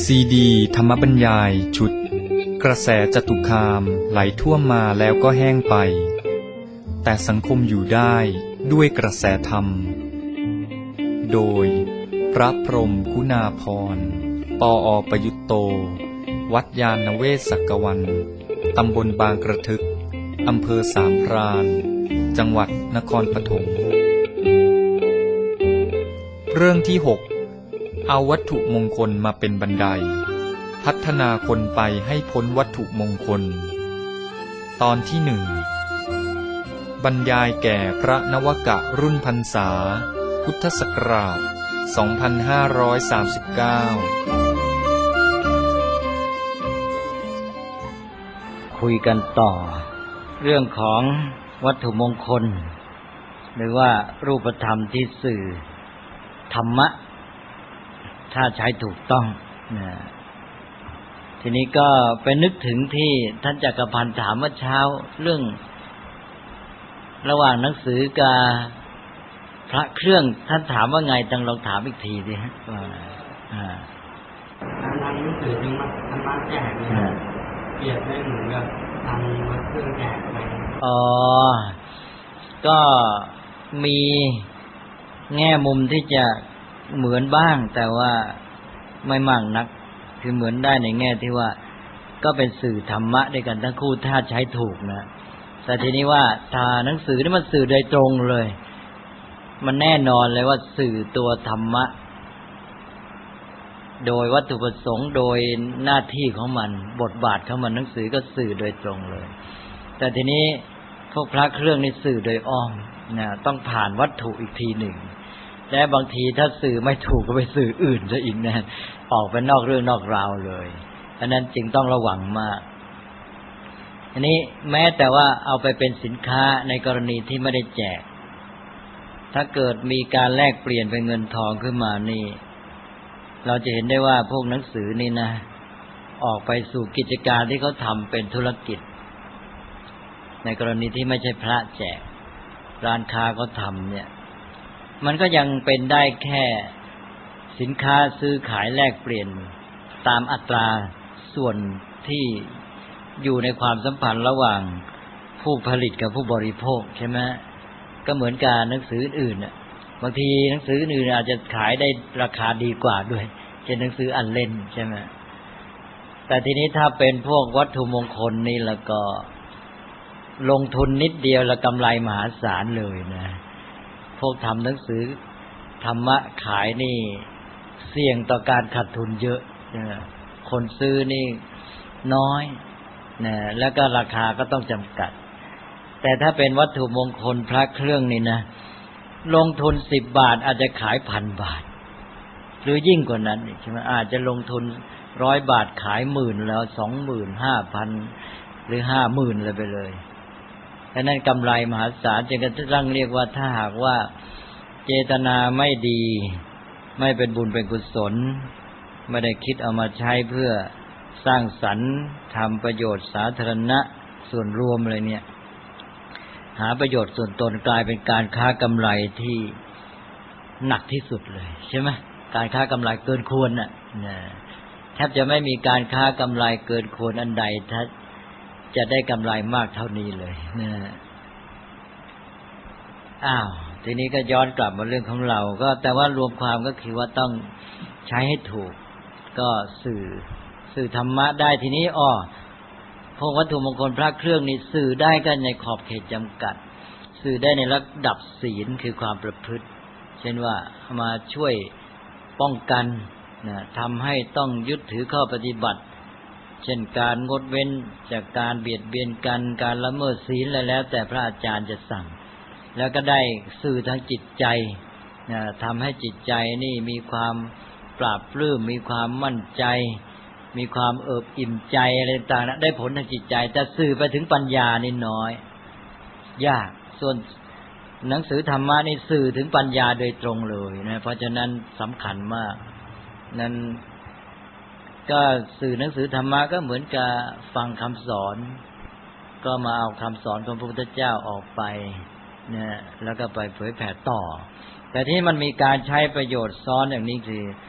ซีดีธรรมบรรยายชุดกระแสจตุคามไหลท่วมมาแล้วก็แห้งไปแต่สังคมอยู่ได้ด้วยกระแสธรรมโดยพระพรหมคุณาภรณ์ปอ.ประยุตโตวัดยานเวศกกวันตำบลบางกระทึกอำเภอสามพรานจังหวัดนครปฐมเรื่องที่ 6 เอาวัตถุมงคลมาเป็นบันไดพัฒนาคนไปให้พ้นวัตถุมงคลตอนที่ 1 บรรยายแก่พระนวกะรุ่นพรรษาพุทธศักราช 2539 คุยกันต่อเรื่องของวัตถุมงคลหรือว่ารูปธรรมที่สื่อธรรมะถ้าใช้ถูกต้องนะทีนี้ก็ไปนึกถึงที่ท่านจักรพันธ์ถามเมื่อเช้าเรื่องระหว่างหนังสือกับพระเครื่องท่านถามว่าไงต้องลองถามอีกทีดิฮะว่าทำหนังสือธรรมะแจกเนี่ยเปรียบได้เหมือนกับทำวัดเครื่องแจกไปก็มีแง่มุมที่จะเหมือนบ้างแต่ว่าไม่มากนักคือเหมือนได้ในแง่ที่ว่าก็เป็นสื่อธรรมะด้วยกันทั้งคู่ถ้าใช้ถูกนะแต่ทีนี้ว่าถ้าหนังสือนี่มันสื่อโดยตรงเลยมันแน่นอนเลยว่าสื่อตัวธรรมะโดยวัตถุประสงค์โดยหน้าที่ของมันบทบาทของมันหนังสือก็สื่อโดยตรงเลยแต่ทีนี้พวกพระเครื่องนี่สื่อโดยอ้อมนะต้องผ่านวัตถุอีกทีหนึ่งและบางทีถ้าสื่อไม่ถูกก็ไปสื่ออื่นซะอีกนะออกไปนอกเรื่องนอกราวเลยเพราะนั้นจึงต้องระวังมากอันนี้แม้แต่ว่าเอาไปเป็นสินค้าในกรณีที่ไม่ได้แจกถ้าเกิดมีการแลกเปลี่ยนเป็นเงินทองขึ้นมานี่เราจะเห็นได้ว่าพวกหนังสือนี่นะออกไปสู่กิจการที่เขาทำเป็นธุรกิจในกรณีที่ไม่ใช่พระแจกร้านค้าเขาทำเนี่ยมันก็ยังเป็นได้แค่สินค้าซื้อขายแลกเปลี่ยนตามอัตราส่วนที่อยู่ในความสัมพันธ์ระหว่างผู้ผลิตกับผู้บริโภคใช่ไหมก็เหมือนกับหนังสืออื่นน่ะบางทีหนังสืออื่นอาจจะขายได้ราคาดีกว่าด้วยเช่นหนังสืออันเล่นใช่ไหมแต่ทีนี้ถ้าเป็นพวกวัตถุมงคลนี่แล้วก็ลงทุนนิดเดียวแล้วกำไรมหาศาลเลยนะพวกทำหนังสือธรรมะขายนี่เสี่ยงต่อการขาดทุนเยอะนะคนซื้อนี่น้อยนะแล้วก็ราคาก็ต้องจำกัดแต่ถ้าเป็นวัตถุมงคลพระเครื่องนี่นะลงทุน10 บาทอาจจะขาย 1,000 บาทหรือยิ่งกว่านั้นใช่ไหมอาจจะลงทุน100 บาทขาย10,000แล้ว 25,000 หรือ 50,000เลยไปเลยดังนั้นกำไรมหาศาลจึงกระทั่งเรียกว่าถ้าหากว่าเจตนาไม่ดีไม่เป็นบุญเป็นกุศลไม่ได้คิดเอามาใช้เพื่อสร้างสรรค์ทำประโยชน์สาธารณะส่วนรวมอะไรเนี่ยหาประโยชน์ส่วนตนกลายเป็นการค้ากำไรที่หนักที่สุดเลยใช่ไหมการค้ากำไรเกินควรน่ะแทบจะไม่มีการค้ากำไรเกินควรอันใดถ้าจะได้กำไรมากเท่านี้เลยทีนี้ก็ย้อนกลับมาเรื่องของเราก็แต่ว่ารวมความก็คือว่าต้องใช้ให้ถูกก็สื่อธรรมะได้ทีนี้พวกวัตถุมงคลพระเครื่องนี่สื่อได้กันในขอบเขตจำกัดสื่อได้ในระดับศีลคือความประพฤติเช่นว่ามาช่วยป้องกันทำให้ต้องยึดถือข้อปฏิบัติเช่นการงดเว้นจากการเบียดเบียนกันการละเมิดศีลแล้วแต่พระอาจารย์จะสั่งแล้วก็ได้สื่อทางจิตใจทำให้จิตใจนี่มีความปราบปลื้มมีความมั่นใจมีความเอิบอิ่มใจอะไรต่างๆได้ผลทางจิตใจแต่สื่อไปถึงปัญญานี่น้อยยากส่วนหนังสือธรรมะนี่สื่อถึงปัญญาโดยตรงเลยนะเพราะฉะนั้นสำคัญมากนั้นก็สื่อหนังสือธรรมะก็เหมือนกับฟังคำสอนก็มาเอาคำสอนของพระพุทธเจ้าออกไปนะแล้วก็ไปเผยแผ่ต่อแต่ที่มันมีการใช้ประโยชน์ซ้อนอย่างนี้คือ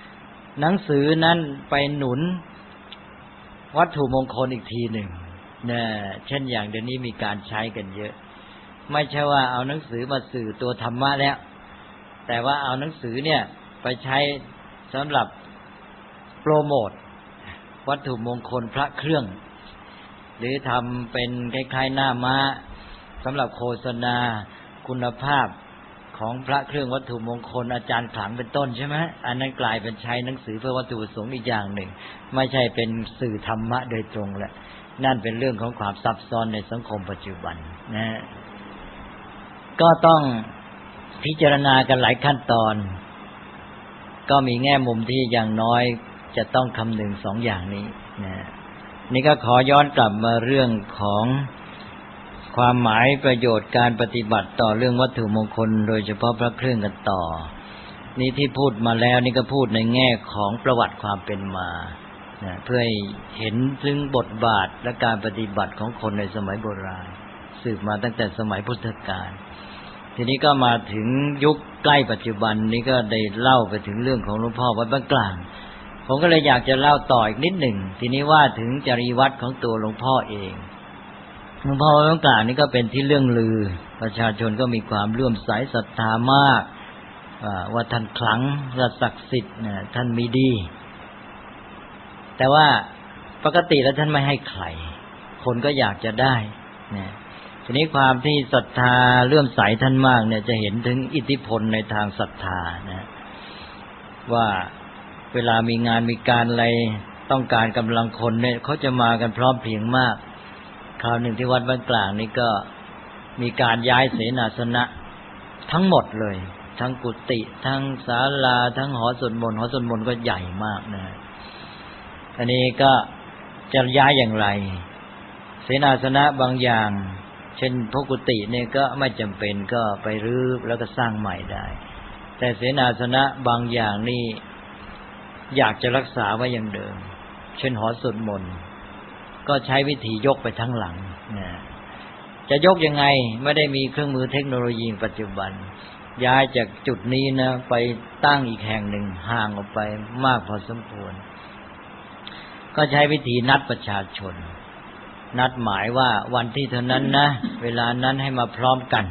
หนังสือนั้นไปหนุนวัตถุมงคลอีกทีหนึ่งเนี่ยเช่นอย่างเดี๋ยวนี้มีการใช้กันเยอะไม่ใช่ว่าเอาหนังสือมาสื่อตัวธรรมะแล้วแต่ว่าเอาหนังสือเนี่ยไปใช้สำหรับโปรโมทวัตถุมงคลพระเครื่องหรือทำเป็นคล้ายๆหน้าม้าสำหรับโฆษณาคุณภาพของพระเครื่องวัตถุมงคลอาจารย์ขลังเป็นต้นใช่ไหมอันนั้นกลายเป็นใช้หนังสือเพื่อวัตถุประสงค์อีกอย่างหนึ่งไม่ใช่เป็นสื่อธรรมะโดยตรงแหละนั่นเป็นเรื่องของความซับซ้อนในสังคมปัจจุบันนะก็ต้องพิจารณากันหลายขั้นตอนก็มีแง่มุมที่อย่างน้อยจะต้องคำนึงสองอย่างนี้นะนี่ก็ขอย้อนกลับมาเรื่องของความหมายประโยชน์การปฏิบัติต่อเรื่องวัตถุมงคลโดยเฉพาะพระเครื่องกันต่อนี่ที่พูดมาแล้วนี่ก็พูดในแง่ของประวัติความเป็นมานะเพื่อให้เห็นถึงบทบาทและการปฏิบัติของคนในสมัยโบราณสืบมาตั้งแต่สมัยพุทธกาลทีนี้ก็มาถึงยุคใกล้ปัจจุบันนี้ก็ได้เล่าไปถึงเรื่องของหลวงพ่อวัดบ้านกลางผมก็เลยอยากจะเล่าต่ออีกนิดหนึ่งทีนี้ว่าถึงจริยวัตรของตัวหลวงพ่อเองหลวงพ่อวัดบ้านกลางนี่ก็เป็นที่เรื่องลือประชาชนก็มีความเลื่อมใสศรัทธามากว่าท่านขลังและศักดิ์สิทธิ์ท่านมีดีแต่ว่าปกติแล้วท่านไม่ให้ใครคนก็อยากจะได้นะทีนี้ความที่ศรัทธาเลื่อมใสท่านมากเนี่ยจะเห็นถึงอิทธิพลในทางศรัทธานะว่าเวลามีงานมีการอะไรต้องการกำลังคนเนี่ยเขาจะมากันพร้อมเพรียงมากคราวหนึ่งที่วัดบ้านกลางนี่ก็มีการย้ายเสนาสนะทั้งหมดเลยทั้งกุฏิทั้งศาลาทั้งหอสวดมนต์หอสวดมนต์ก็ใหญ่มากนะอันนี้ก็จะย้ายอย่างไรเสนาสนะบางอย่างเช่นพวกกุฏิเนี่ยก็ไม่จำเป็นก็ไปรื้อแล้วก็สร้างใหม่ได้แต่เสนาสนะบางอย่างนี่อยากจะรักษาไว้อย่างเดิมเช่นหอสวดมนต์ก็ใช้วิธียกไปทั้งหลังนะจะยกยังไงไม่ได้มีเครื่องมือเทคโนโลยีปัจจุบันย้ายจากจุดนี้นะไปตั้งอีกแห่งหนึ่งห่างออกไปมากพอสมควรก็ใช้วิธีนัดประชาชนนัดหมายว่าวันที่เท่านั้นนะเวลานั้นให้มาพร้อมกัน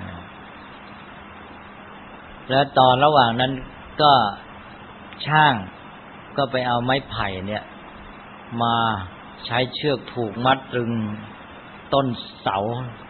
แล้วตอนระหว่างนั้นก็ช่างก็ไปเอาไม้ไผ่เนี่ยมาใช้เชือกผูกมัดตรึงต้นเสา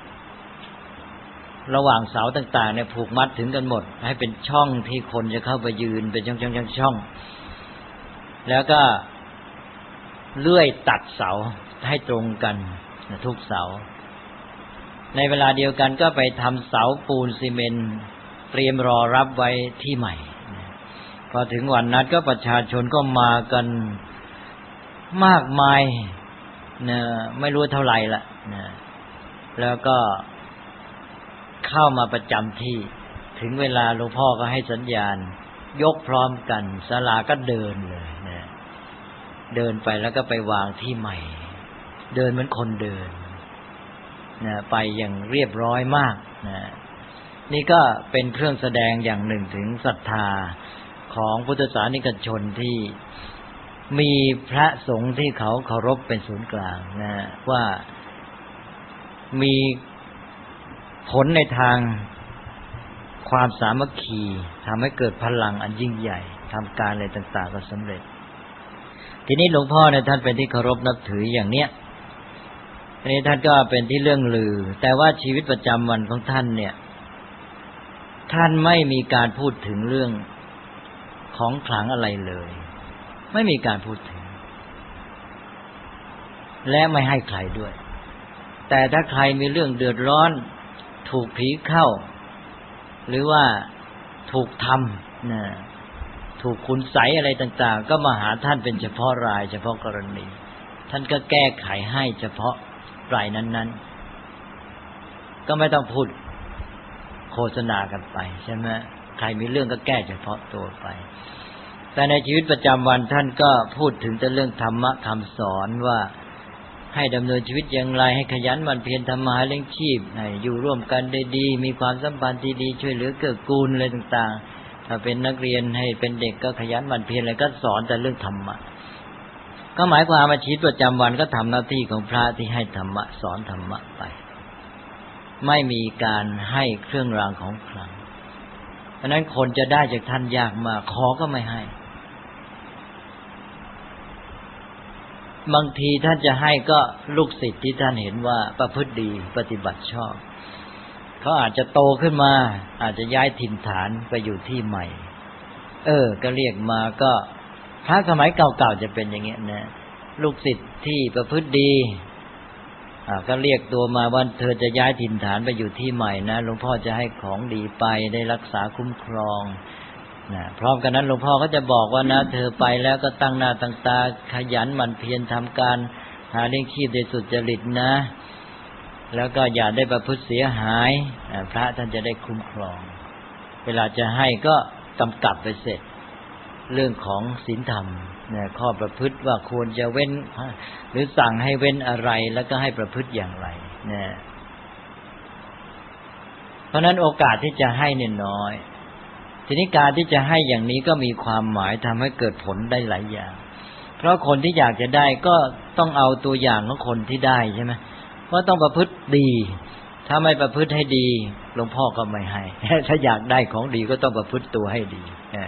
ระหว่างเสาต่างๆเนี่ยผูกมัดถึงกันหมดให้เป็นช่องที่คนจะเข้าไปยืนเป็นช่องแล้วก็เลื่อยตัดเสาให้ตรงกันทุกเสาในเวลาเดียวกันก็ไปทำเสาปูนซีเมนต์เตรียมรอรับไว้ที่ใหม่พอถึงวันนัดก็ประชาชนก็มากันมากมายนะไม่รู้เท่าไหร่ละนะแล้วก็เข้ามาประจำที่ถึงเวลาหลวงพ่อก็ให้สัญญาณยกพร้อมกันศาลาก็เดินเลยนะเดินไปแล้วก็ไปวางที่ใหม่เดินเหมือนคนเดินนะไปอย่างเรียบร้อยมากนะนี่ก็เป็นเครื่องแสดงอย่างหนึ่งถึงศรัทธาของพุทธศาสนิกชนที่มีพระสงฆ์ที่เขาเคารพเป็นศูนย์กลางนะว่ามีผลในทางความสามัคคีทำให้เกิดพลังอันยิ่งใหญ่ทำการอะไรต่างๆก็สำเร็จทีนี้หลวงพ่อเนี่ยท่านเป็นที่เคารพนับถืออย่างเนี้ยทีนี้ท่านก็เป็นที่เรื่องลือแต่ว่าชีวิตประจำวันของท่านเนี่ยท่านไม่มีการพูดถึงเรื่องของขลังอะไรเลยไม่มีการพูดถึงและไม่ให้ใครด้วยแต่ถ้าใครมีเรื่องเดือดร้อนถูกผีเข้าหรือว่าถูกทำนะถูกคุณไสยอะไรต่างๆก็มาหาท่านเป็นเฉพาะรายเฉพาะกรณีท่านก็แก้ไขให้เฉพาะรายนั้นๆก็ไม่ต้องพูดโฆษณากันไปใช่ไหมใครมีเรื่องก็แก้เฉพาะตัวไปแต่ในชีวิตประจำวันท่านก็พูดถึงแต่เรื่องธรรมะคำสอนว่าให้ดำเนินชีวิตอย่างไรให้ขยันหมั่นเพียรทำมาหาเลี้ยงชีพให้อยู่ร่วมกันได้ดีมีความสัมพันธ์ที่ดีช่วยเหลือเกื้อกูลอะไรต่างๆถ้าเป็นนักเรียนให้เป็นเด็กก็ขยันหมั่นเพียรอะไรก็สอนแต่เรื่องธรรมะก็หมายความว่าชีวิตประจำวันก็ทำหน้าที่ของพระที่ให้ธรรมะสอนธรรมะไปไม่มีการให้เครื่องรางของขลังเพราะนั้นคนจะได้จากท่านยากมากขอก็ไม่ให้บางทีท่านจะให้ก็ลูกศิษย์ที่ท่านเห็นว่าประพฤติดีปฏิบัติชอบเขาอาจจะโตขึ้นมาอาจจะย้ายถิ่นฐานไปอยู่ที่ใหม่ก็เรียกมาก็พระสมัยเก่าๆจะเป็นอย่างเงี้ยนะลูกศิษย์ที่ประพฤติดีก็เรียกตัวมาว่าเธอจะย้ายถิ่นฐานไปอยู่ที่ใหม่นะหลวงพ่อจะให้ของดีไปได้รักษาคุ้มครองนะพร้อมกันนั้นหลวงพ่อก็จะบอกว่านะเธอไปแล้วก็ตั้งหน้าตั้งตาขยันหมั่นเพียรทำการหาเลี้ยงชีพโดยสุจริตนะแล้วก็อย่าได้ประพฤติเสียหายพระท่านจะได้คุ้มครองเวลาจะให้ก็กำกับไปเสร็จเรื่องของศีลธรรมเนี่ยข้อประพฤติว่าควรจะเว้นหรือสั่งให้เว้นอะไรแล้วก็ให้ประพฤติอย่างไรเนี่ยเพราะนั้นโอกาสที่จะให้เนี่ยน้อยทีนี้การที่จะให้อย่างนี้ก็มีความหมายทำให้เกิดผลได้หลายอย่างเพราะคนที่อยากจะได้ก็ต้องเอาตัวอย่างของคนที่ได้ใช่ไหมเพราะต้องประพฤติดีถ้าไม่ประพฤติให้ดีหลวงพ่อก็ไม่ให้ถ้าอยากได้ของดีก็ต้องประพฤติตัวให้ดี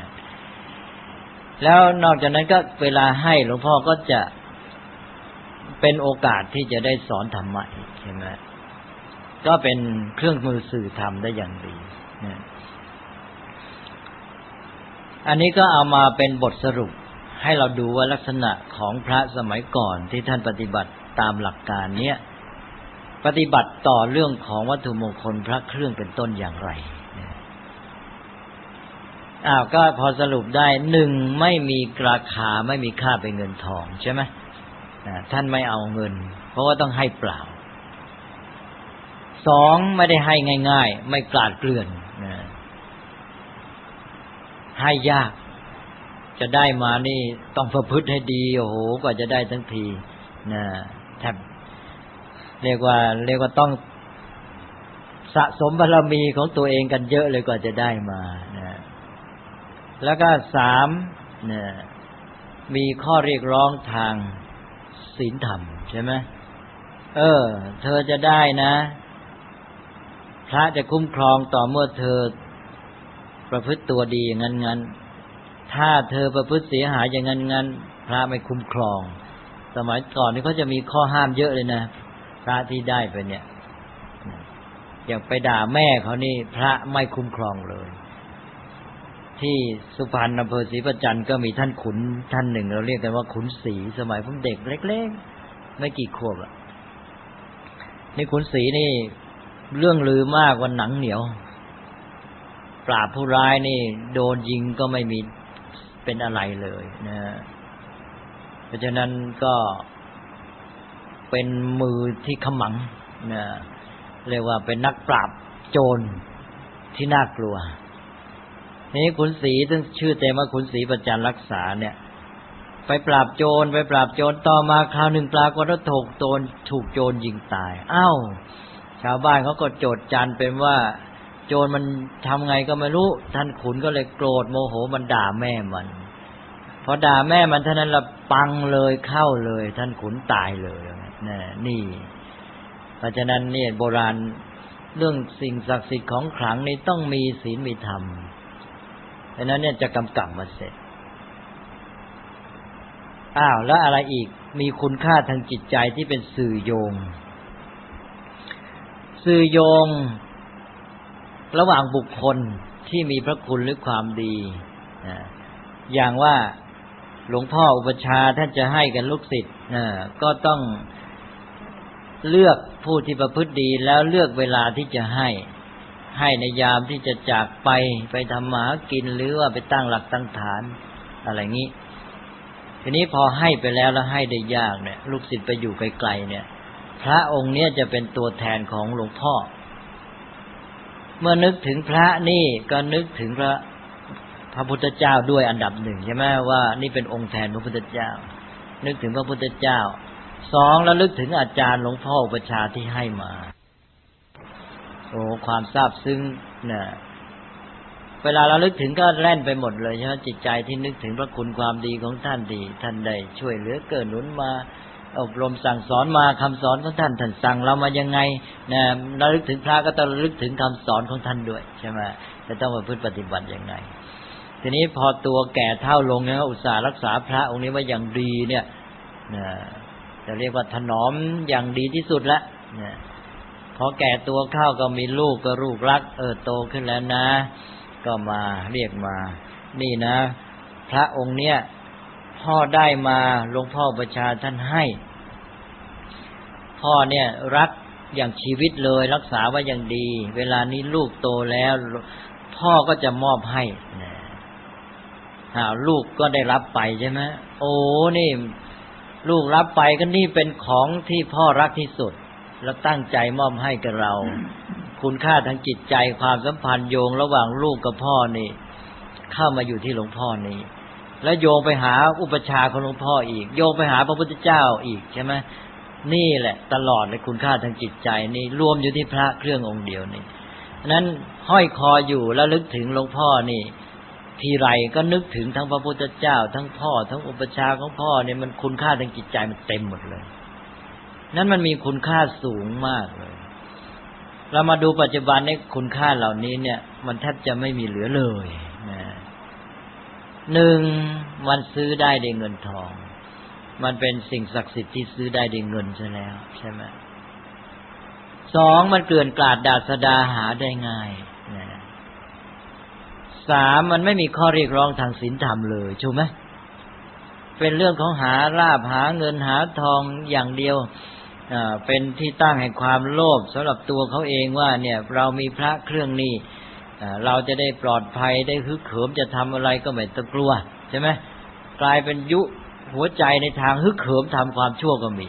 แล้วนอกจากนั้นก็เวลาให้หลวงพ่อก็จะเป็นโอกาสที่จะได้สอนธรรมะใช่ไหมก็เป็นเครื่องมือสื่อธรรมได้อย่างดีอันนี้ก็เอามาเป็นบทสรุปให้เราดูว่าลักษณะของพระสมัยก่อนที่ท่านปฏิบัติตามหลักการเนี้ยปฏิบัติต่อเรื่องของวัตถุมงคลพระเครื่องเป็นต้นอย่างไรก็พอสรุปได้หนึ่งไม่มีราคาไม่มีค่าเป็นเงินทองใช่ไหมท่านไม่เอาเงินเพราะว่าต้องให้เปล่าสองไม่ได้ให้ง่ายๆไม่กลาดเกลื่อนให้ยากจะได้มานี่ต้องประพฤติให้ดีโอ้โหกว่าจะได้ทั้งทีแทบเรียกว่าต้องสะสมบารมีของตัวเองกันเยอะเลยกว่าจะได้มาแล้วก็สามมีข้อเรียกร้องทางศีลธรรมใช่ไหมเธอจะได้นะพระจะคุ้มครองต่อเมื่อเธอประพฤติตัวดีอย่างนั้นถ้าเธอประพฤติเสียหายอย่างนั้นพระไม่คุ้มครองสมัยก่อนนี่เขาจะมีข้อห้ามเยอะเลยนะพระที่ได้ไปเนี่ยอย่างไปด่าแม่เขานี่พระไม่คุ้มครองเลยที่สุพรรณอำเภอศรีประจันทร์ก็มีท่านขุนท่านหนึ่งเราเรียกกันว่าขุนศรีสมัยผมเด็กเล็กๆไม่กี่ขวบนี่ขุนศรีนี่เรื่องลือมากว่าหนังเหนียวปราบผู้ร้ายนี่โดนยิงก็ไม่มีเป็นอะไรเลยนะเพราะฉะนั้นก็เป็นมือที่ขมังนะเรียกว่าเป็นนักปราบโจรที่น่ากลัวนี้ขุนศรีซึ่งชื่อเต็มว่าขุนศรีประจันรักษาเนี่ยไปปราบโจรต่อมาคราวหนึ่งปรากฏว่าถูกโจรยิงตายชาวบ้านเขาก็โจษจันเป็นว่าโจรมันทำไงก็ไม่รู้ท่านขุนก็เลยโกรธโมโหมันด่าแม่มันพอด่าแม่มันเท่านั้นละปังเลยเข้าเลยท่านขุนตายเลยนี่เพราะฉะนั้นเนี่ยโบราณเรื่องสิ่งศักดิ์สิทธิ์ของขลังนี่ต้องมีศีลมีธรรมเพราะนั้นเนี่ยจะกำกับมาเสร็จแล้วอะไรอีกมีคุณค่าทางจิตใจที่เป็นสื่อโยงระหว่างบุคคลที่มีพระคุณหรือความดีอย่างว่าหลวงพ่ออุปัชฌาย์ท่านจะให้กันลูกศิษย์ก็ต้องเลือกผู้ที่ประพฤติดีแล้วเลือกเวลาที่จะให้ในยามที่จะจากไปทำมาหากินหรือว่าไปตั้งหลักตั้งฐานอะไรงี้ทีนี้พอให้ไปแล้วให้ได้ยากเนี่ยลูกศิษย์ไปอยู่ไกลๆเนี่ยพระองค์เนี้ยจะเป็นตัวแทนของหลวงพ่อเมื่อนึกถึงพระนี่ก็นึกถึงพระพุทธเจ้าด้วยอันดับหนึ่งใช่ไหมว่านี่เป็นองค์แทนพระพุทธเจ้านึกถึงพระพุทธเจ้าสองแล้วนึกถึงอาจารย์หลวงพ่ออุปัชฌาย์ที่ให้มาความซาบซึ้งนะเพเวลาเราลึกถึงก็แล่นไปหมดเลยใช่ไหมจิตใจที่นึกถึงพระคุณความดีของท่านดีท่านได้ช่วยเหลือเกื้อหนุนมาอบรมสั่งสอนมาคำสอนของท่านสั่งเรามายังไงนะเราลึกถึงพระก็ต้องลึกถึงคำสอนของท่านด้วยใช่ไหมจะต้องประพฤติปฏิบัติยังไงทีนี้พอตัวแก่เฒ่าลงเนี่ยอุตส่าห์รักษาพระองค์นี้ไว้อย่างดีเนี่ยจะเรียกว่าถนอมอย่างดีที่สุดละพอแก่ตัวเข้าก็มีลูกก็ลูกรักโตขึ้นแล้วนะก็มาเรียกมานี่นะพระองค์เนี้ยพ่อได้มาหลวงพ่อประชาท่านให้พ่อเนี่ยรักอย่างชีวิตเลยรักษาไว้อย่างดีเวลานี้ลูกโตแล้วพ่อก็จะมอบให้ลูกก็ได้รับไปใช่ไหมโอ้นี่ลูกรับไปก็นี่เป็นของที่พ่อรักที่สุดแล้วตั้งใจมอบให้กับเราคุณค่าทางจิตใจความสัมพันธ์โยงระหว่างลูกกับพ่อนี่เข้ามาอยู่ที่หลวงพ่อนี่แล้วโยงไปหาอุปชาของหลวงพ่ออีกโยงไปหาพระพุทธเจ้าอีกใช่ไหมนี่แหละตลอดเลยคุณค่าทางจิตใจนี่รวมอยู่ที่พระเครื่ององค์เดียวนี่นั้นห้อยคออยู่แล้วลึกถึงหลวงพ่อนี่ทีไรก็นึกถึงทั้งพระพุทธเจ้าทั้งพ่อทั้งอุปชาของพ่อเนี่ยมันคุณค่าทางจิตใจมันเต็มหมดเลยนั้นมันมีคุณค่าสูงมากเลยเรามาดูปัจจุบันนี้คุณค่าเหล่านี้เนี่ยมันแทบจะไม่มีเหลือเลยนะหนึ่งมันซื้อได้ด้วยเงินทองมันเป็นสิ่งศักดิ์สิทธิ์ที่ซื้อได้ด้วยเงินซะแล้วใช่ไหมสองมันเกลื่อนกลาดดาษดาหาได้ง่ายนะสามมันไม่มีข้อเรียกร้องทางศีลธรรมเลยถูกไหมเป็นเรื่องของหาลาภหาเงินหาทองอย่างเดียวเป็นที่ตั้งแห่งความโลภสำหรับตัวเขาเองว่าเนี่ยเรามีพระเครื่องนี้เราจะได้ปลอดภัยได้ฮึกเหิมจะทำอะไรก็ไม่ต้องกลัวใช่ไหมกลายเป็นยุหัวใจในทางฮึกเหิมทำความชั่วก็มี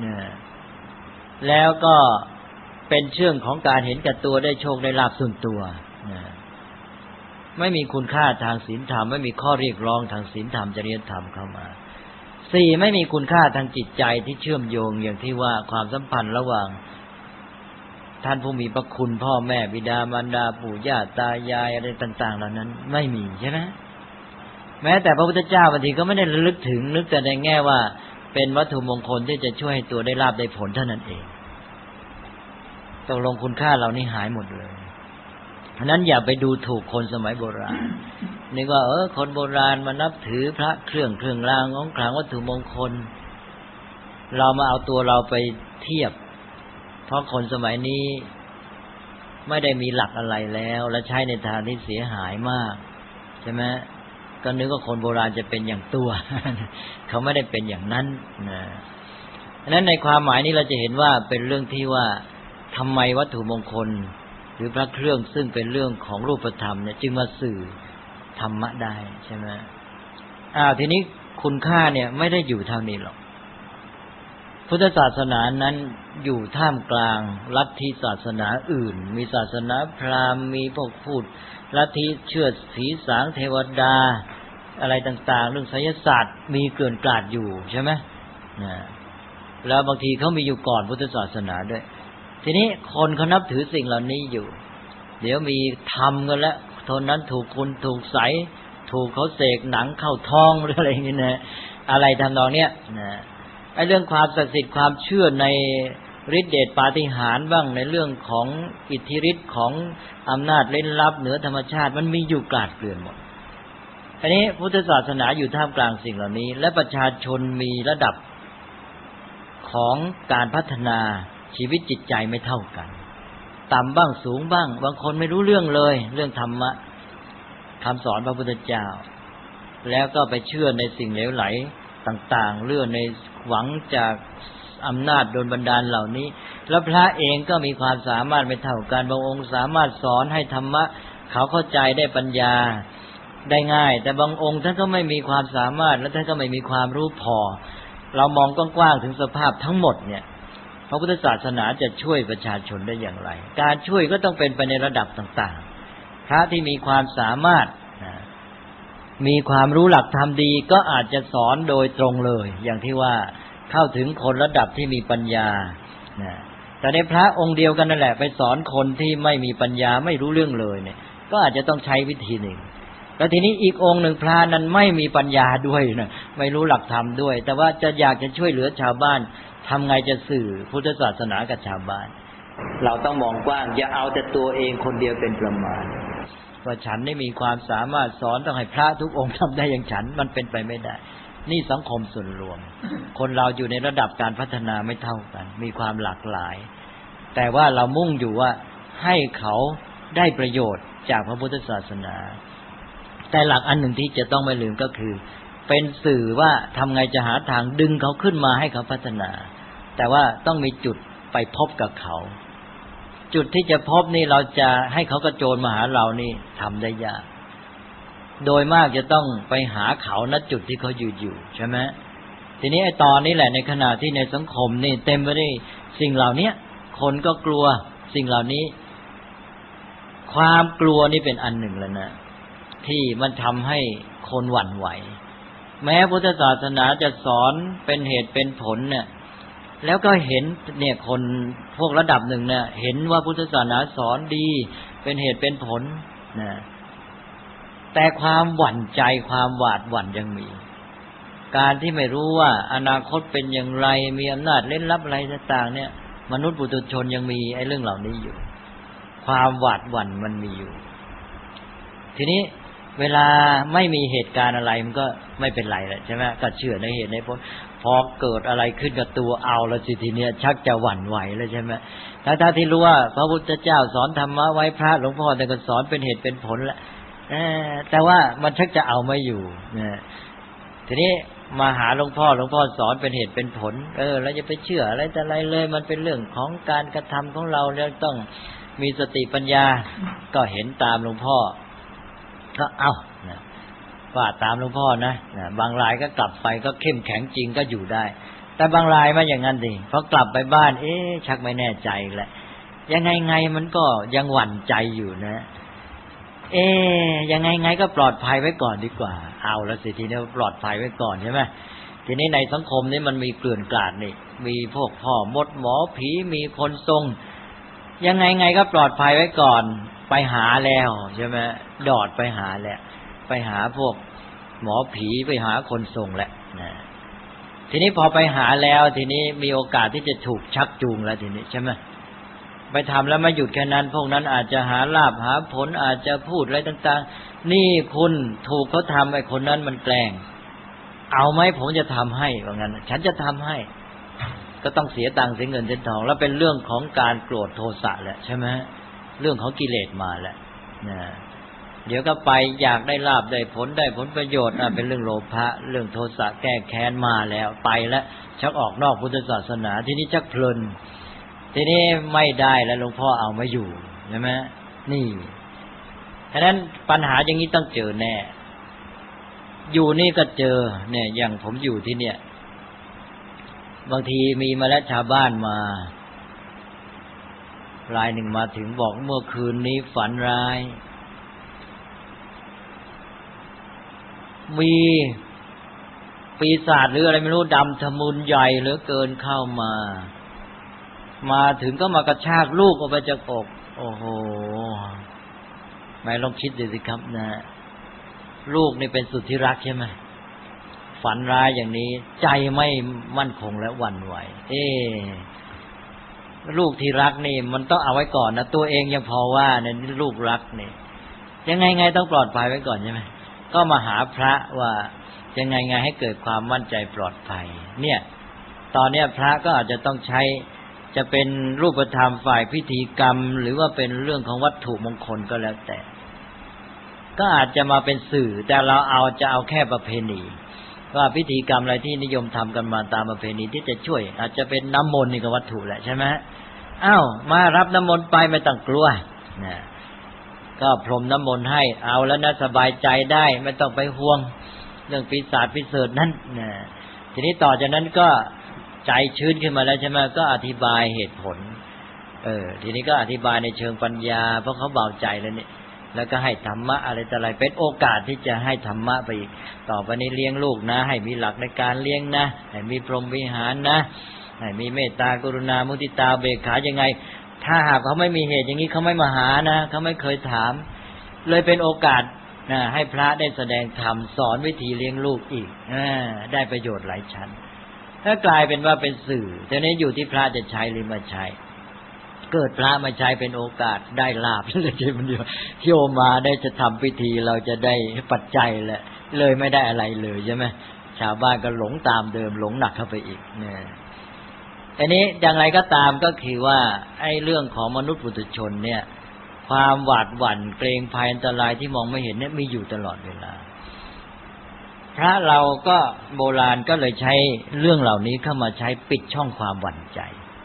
แล้วก็เป็นเชื่องของการเห็นแก่ตัวได้โชคได้ลาภส่วนตัวไม่มีคุณค่าทางศีลธรรมไม่มีข้อเรียกร้องทางศีลธรรมจริยธรรมเข้ามาสี่ไม่มีคุณค่าทางจิตใจที่เชื่อมโยงอย่างที่ว่าความสัมพันธ์ระหว่างท่านผู้มีพระคุณพ่อแม่บิดามารดาปู่ย่าตายายอะไรต่างๆเหล่านั้นไม่มีใช่ไหมแม้แต่พระพุทธเจ้าบางทีก็ไม่ได้ระลึกถึงนึกแต่ในแง่ว่าเป็นวัตถุมงคลที่จะช่วยให้ตัวได้ลาภได้ผลเท่านั้นเองตกลงคุณค่าเหล่านี้หายหมดเลยฉะนั้นอย่าไปดูถูกคนสมัยโบราณนึกว่าคนโบราณมานับถือพระเครื่องรางของขลังวัตถุมงคลเรามาเอาตัวเราไปเทียบเพราะคนสมัยนี้ไม่ได้มีหลักอะไรแล้วและใช้ในทางที่เสียหายมากใช่ไหมก็นึกว่าคนโบราณจะเป็นอย่างตัว เขาไม่ได้เป็นอย่างนั้นนะฉะนั้นในความหมายนี้เราจะเห็นว่าเป็นเรื่องที่ว่าทำไมวัตถุมงคลหรือพระเครื่องซึ่งเป็นเรื่องของรูปธรรมเนี่ยจึงมาสื่อธรรมะได้ใช่ไหมทีนี้คุณค่าเนี่ยไม่ได้อยู่เท่านี้หรอกพุทธศาสนานั้นอยู่ท่ามกลางลัทธิศาสนาอื่นมีศาสนาพราหมณ์มีพวกพูดลัทธิเชื่อผีสางเทวดาอะไรต่างๆเรื่องไสยศาสตร์มีเกลื่อนกลาดอยู่ใช่ไหมแล้วบางทีเขามีอยู่ก่อนพุทธศาสนาด้วยทีนี้คนเขานับถือสิ่งเหล่านี้อยู่เดี๋ยวมีทำกันแล้วทนนั้นถูกคุณถูกใสถูกเขาเสกหนังเข้าท้องหรืออะไรอย่างนี้นะอะไรทำนองเนี้ยนะไอ้เรื่องความศักดิ์สิทธิ์ความเชื่อในฤทธิเดชปาฏิหาริย์บ้างในเรื่องของอิทธิฤทธิ์ของอำนาจเร้นลับเหนือธรรมชาติมันมีอยู่กลาดเกลื่อนหมดอันนี้พุทธศาสนาอยู่ท่ามกลางสิ่งเหล่านี้และประชาชนมีระดับของการพัฒนาชีวิตจิตใจไม่เท่ากันต่ำบ้างสูงบ้างบางคนไม่รู้เรื่องเลยเรื่องธรรมะคำสอนพระพุทธเจ้าแล้วก็ไปเชื่อในสิ่งเหลวไหลต่างๆเรื่องในหวังจากอำนาจโดนบันดาลเหล่านี้แล้วพระเองก็มีความสามารถไม่เท่ากันบางองค์สามารถสอนให้ธรรมะเขาเข้าใจได้ปัญญาได้ง่ายแต่บางองค์ท่านก็ไม่มีความสามารถและท่านก็ไม่มีความรู้พอเรามองกว้างๆถึงสภาพทั้งหมดเนี่ยพระพุทธศาสนาจะช่วยประชาชนได้อย่างไรการช่วยก็ต้องเป็นไปในระดับต่างๆพระที่มีความสามารถมีความรู้หลักธรรมดีก็อาจจะสอนโดยตรงเลยอย่างที่ว่าเข้าถึงคนระดับที่มีปัญญาแต่ในพระองค์เดียวกันนั่นแหละไปสอนคนที่ไม่มีปัญญาไม่รู้เรื่องเลยเนี่ยก็อาจจะต้องใช้วิธีหนึ่งแล้วทีนี้อีกองค์หนึ่งพระนั้นไม่มีปัญญาด้วยนะไม่รู้หลักธรรมด้วยแต่ว่าจะอยากจะช่วยเหลือชาวบ้านทำไงจะสื่อพุทธศาสนากับชาวบ้านเราต้องมองกว้างอย่าเอาแต่ตัวเองคนเดียวเป็นประมาณว่าฉันได้มีความสามารถสอนต้องให้พระทุกองค์ทำได้อย่างฉันมันเป็นไปไม่ได้นี่สังคมส่วนรวมคนเราอยู่ในระดับการพัฒนาไม่เท่ากันมีความหลากหลายแต่ว่าเรามุ่งอยู่ว่าให้เขาได้ประโยชน์จากพระพุทธศาสนาแต่หลักอันหนึ่งที่จะต้องไม่ลืมก็คือเป็นสื่อว่าทำไงจะหาทางดึงเขาขึ้นมาให้เขาพัฒนาแต่ว่าต้องมีจุดไปพบกับเขาจุดที่จะพบนี่เราจะให้เขากระโจนมาหาเรานี่ทำได้ยากโดยมากจะต้องไปหาเขาณจุดที่เขาอยู่ใช่ไหมทีนี้ไอ้ตอนนี้แหละในขณะที่ในสังคมนี่เต็มไปด้วยสิ่งเหล่านี้คนก็กลัวสิ่งเหล่านี้ความกลัวนี่เป็นอันหนึ่งแล้วนะที่มันทำให้คนหวั่นไหวแม้พุทธศาสนาจะสอนเป็นเหตุเป็นผลเนี่ยแล้วก็เห็นเนี่ยคนพวกระดับหนึ่งเนี่ยเห็นว่าพุทธศาสนาสอนดีเป็นเหตุเป็นผลนะแต่ความหวั่นใจความหวาดหวั่นยังมีการที่ไม่รู้ว่าอนาคตเป็นอย่างไรมีอำนาจเล่นลับอะไรต่างๆเนี่ยมนุษย์ปุถุชนยังมีไอ้เรื่องเหล่านี้อยู่ความหวาดหวั่นมันมีอยู่ทีนี้เวลาไม่มีเหตุการณ์อะไรมันก็ไม่เป็นไรแหละใช่ไหมก็เชื่อในเหตุในผลพอเกิดอะไรขึ้นกับตัวเอาแล้วสิทีเนี้ยชักจะหวั่นไหวแล้วใช่ไหมถ้าที่รู้ว่าพระพุทธเจ้าสอนธรรมะไว้พระหลวงพ่อแต่ก็สอนเป็นเหตุเป็นผลแล้วแต่ว่ามันชักจะเอาไม่อยู่ทีนี้มาหาหลวงพ่อสอนเป็นเหตุเป็นผลแล้วจะไปเชื่ออะไรแต่อะไรเลยมันเป็นเรื่องของการกระทำของเราแล้วต้องมีสติปัญญาก็เห็นตามหลวงพ่อก็เอาว่าตามหลวงพ่อนะบางรายก็กลับไปก็เข้มแข็งจริงก็อยู่ได้แต่บางรายไม่อย่างนั้นดิพอกลับไปบ้านชักไม่แน่ใจแหละยังไงมันก็ยังหวั่นใจอยู่นะยังไงก็ปลอดภัยไว้ก่อนดีกว่าเอาละสิทีนี้ปลอดภัยไว้ก่อนใช่ไหมทีนี้ในสังคมนี้มันมีเกลื่อนกลาดนี่มีพวกพ่อมดหมอผีมีคนทรงยังไงก็ปลอดภัยไว้ก่อนไปหาแล้วใช่ไหมดอดไปหาแล้วไปหาพวกหมอผีไปหาคนทรงแหละนะทีนี้พอไปหาแล้วทีนี้มีโอกาสที่จะถูกชักจูงแล้วทีนี้ใช่ไหมไปทำแล้วไม่หยุดแค่นั้นพวกนั้นอาจจะหาลาภหาผลอาจจะพูดอะไรต่างๆนี่คุณถูกเขาทำไอ้คนนั้นมันแกล้งเอาไหมผมจะทำให้ว่างั้นฉันจะทำให้ก็ต้องเสียตังค์เสียเงินเสียทองแล้วเป็นเรื่องของการโกรธโทสะแหละใช่ไหมเรื่องของกิเลสมาแหละนะเดี๋ยวก็ไปอยากได้ลาภได้ผลประโยชน์เป็นเรื่องโลภะเรื่องโทสะแก้แค้นมาแล้วไปแล้วชักออกนอกพุทธศาสนาทีนี้ชักเพลินทีนี้ไม่ได้แล้วหลวงพ่อเอาไม่อยู่ใช่ไหมนี่ฉะนั้นปัญหาอย่างนี้ต้องเจอแน่อยู่นี่ก็เจอเนี่ยอย่างผมอยู่ที่เนี่ยบางทีมีมาแล้วชาวบ้านมารายหนึ่งมาถึงบอกเมื่อคืนนี้ฝันร้ายมีปีศาจหรืออะไรไม่รู้ดำทะมุนใหญ่เหลือเกินเข้ามาถึงก็มากระชากลูกออกไปจากอกโอ้โหไม่ลองคิดดูสิครับนะลูกนี่เป็นสุดที่รักใช่ไหมฝันร้ายอย่างนี้ใจไม่มั่นคงและหวั่นไหวลูกที่รักนี่มันต้องเอาไว้ก่อนนะตัวเองยังพอว่าเนี่ยลูกรักนี่ยังไงต้องปลอดภัยไว้ก่อนใช่ไหมก็มาหาพระว่ายังไงให้เกิดความมั่นใจปลอดภัยเนี่ยตอนนี้พระก็อาจจะต้องใช้จะเป็นรูปธรรมฝ่ายพิธีกรรมหรือว่าเป็นเรื่องของวัตถุมงคลก็แล้วแต่ก็อาจจะมาเป็นสื่อแต่เราจะเอาแค่ประเพณีว่าพิธีกรรมอะไรที่นิยมทำกันมาตามประเพณีที่จะช่วยอาจจะเป็นน้ำมนต์นี่ก็วัตถุแหละใช่ไหมมารับน้ำมนต์ไปไม่ต้องกลัวนะก็พรมน้ำมนต์ให้เอาแล้วนะสบายใจได้ไม่ต้องไปห่วงเรื่องปีศาจพิเศษนั้นนะทีนี้ต่อจากนั้นก็ใจชื้นขึ้นมาแล้วใช่ไหมก็อธิบายเหตุผลทีนี้ก็อธิบายในเชิงปัญญาเพราะเขาเบาใจแล้วนี่แล้วก็ให้ธรรมะอะไรต่ออะไรเป็นโอกาสที่จะให้ธรรมะไปอีกต่อไปนี้เลี้ยงลูกนะให้มีหลักในการเลี้ยงนะให้มีพรหมวิหารนะให้มีเมตตากรุณามุทิตาเบกขายังไงถ้าหากเขาไม่มีเหตุอย่างนี้เขาไม่มาหานะเขาไม่เคยถามเลยเป็นโอกาสให้พระได้แสดงธรรมสอนวิธีเลี้ยงลูกอีกได้ประโยชน์หลายชั้นถ้ากลายเป็นว่าเป็นสื่อแต่นี้อยู่ที่พระจะใช้หรือไม่ใช้เกิดพระมาใช้เป็นโอกาสได้ลาภเลยทีเดียวโยมมาได้จะทำพิธีเราจะได้ปัจจัยแหละเลยไม่ได้อะไรเลยใช่ไหมชาวบ้านก็หลงตามเดิมหลงหนักเข้าไปอีกเนี่ยอันนี้อย่างไรก็ตามก็คือว่าไอ้เรื่องของมนุษย์ปุถุชนเนี่ยความหวาดหวั่นเกรงภัยอันตรายที่มองไม่เห็นเนี่ยมีอยู่ตลอดเวลาพระเราก็โบราณก็เลยใช้เรื่องเหล่านี้เข้ามาใช้ปิดช่องความหวั่นใจ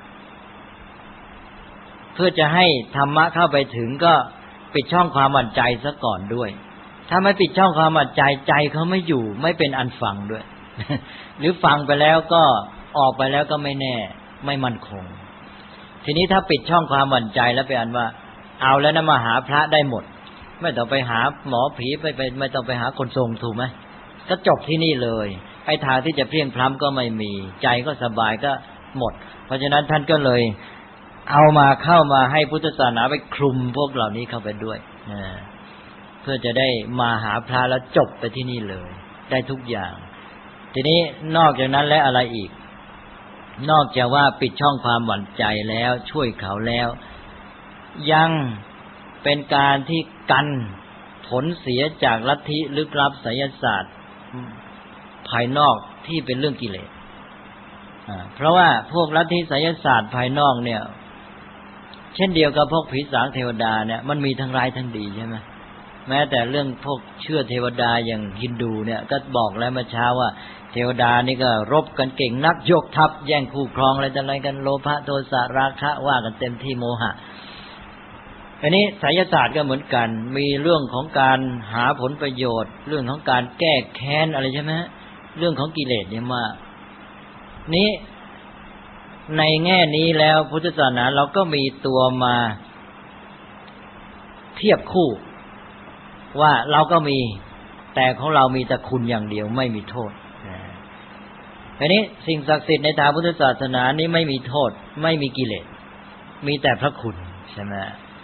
เพื่อจะให้ธรรมะเข้าไปถึงก็ปิดช่องความหวั่นใจซะก่อนด้วยถ้าไม่ปิดช่องความหวั่นใจใจเขาไม่อยู่ไม่เป็นอันฟังด้วย หรือฟังไปแล้วก็ออกไปแล้วก็ไม่แน่ไม่มั่นคงทีนี้ถ้าปิดช่องความหวั่นใจแล้วเป็นอันว่าเอาแล้วนะมาหาพระได้หมดไม่ต้องไปหาหมอผีไปไม่ต้องไปหาคนทรงถูกไหมก็จบที่นี่เลยไอ้ทางที่จะเพลียงพล้ำก็ไม่มีใจก็สบายก็หมดเพราะฉะนั้นท่านก็เลยเอามาเข้ามาให้พุทธศาสนาไปคลุมพวกเหล่านี้เข้าไปด้วยเพื่อจะได้มาหาพระแล้วจบไปที่นี่เลยได้ทุกอย่างทีนี้นอกจากนั้นแล้วอะไรอีกนอกจากว่าปิดช่องความหวั่นใจแล้วช่วยเขาแล้วยังเป็นการที่กันผลเสียจากลัทธิลึกลับไสยศาสตร์ภายนอกที่เป็นเรื่องกิเลสเพราะว่าพวกลัทธิไสยศาสตร์ภายนอกเนี่ยเช่นเดียวกับพวกผีสางเทวดาเนี่ยมันมีทั้งร้ายทั้งดีใช่ไหมแม้แต่เรื่องพวกเชื่อเทวดาอย่างฮินดูเนี่ยก็บอกแล้วเมื่อเช้าว่าเทวดานี่ก็รบกันเก่งนักยกทัพแย่งคู่ครองอะไรต่ออะไรกันโลภะโทสะราคะว่ากันเต็มที่โมหะอันนี้ไสยศาสตร์ก็เหมือนกันมีเรื่องของการหาผลประโยชน์เรื่องของการแก้แค้นอะไรใช่ไหมเรื่องของกิเลสเนี่ยมานี้ในแง่นี้แล้วพุทธศาสนาเราก็มีตัวมาเทียบคู่ว่าเราก็มีแต่ของเรามีแต่คุณอย่างเดียวไม่มีโทษอันนี้สิ่งศักดิ์สิทธิ์ในทางพุทธศาสนานี้ไม่มีโทษไม่มีกิเลสมีแต่พระคุณใช่ไหม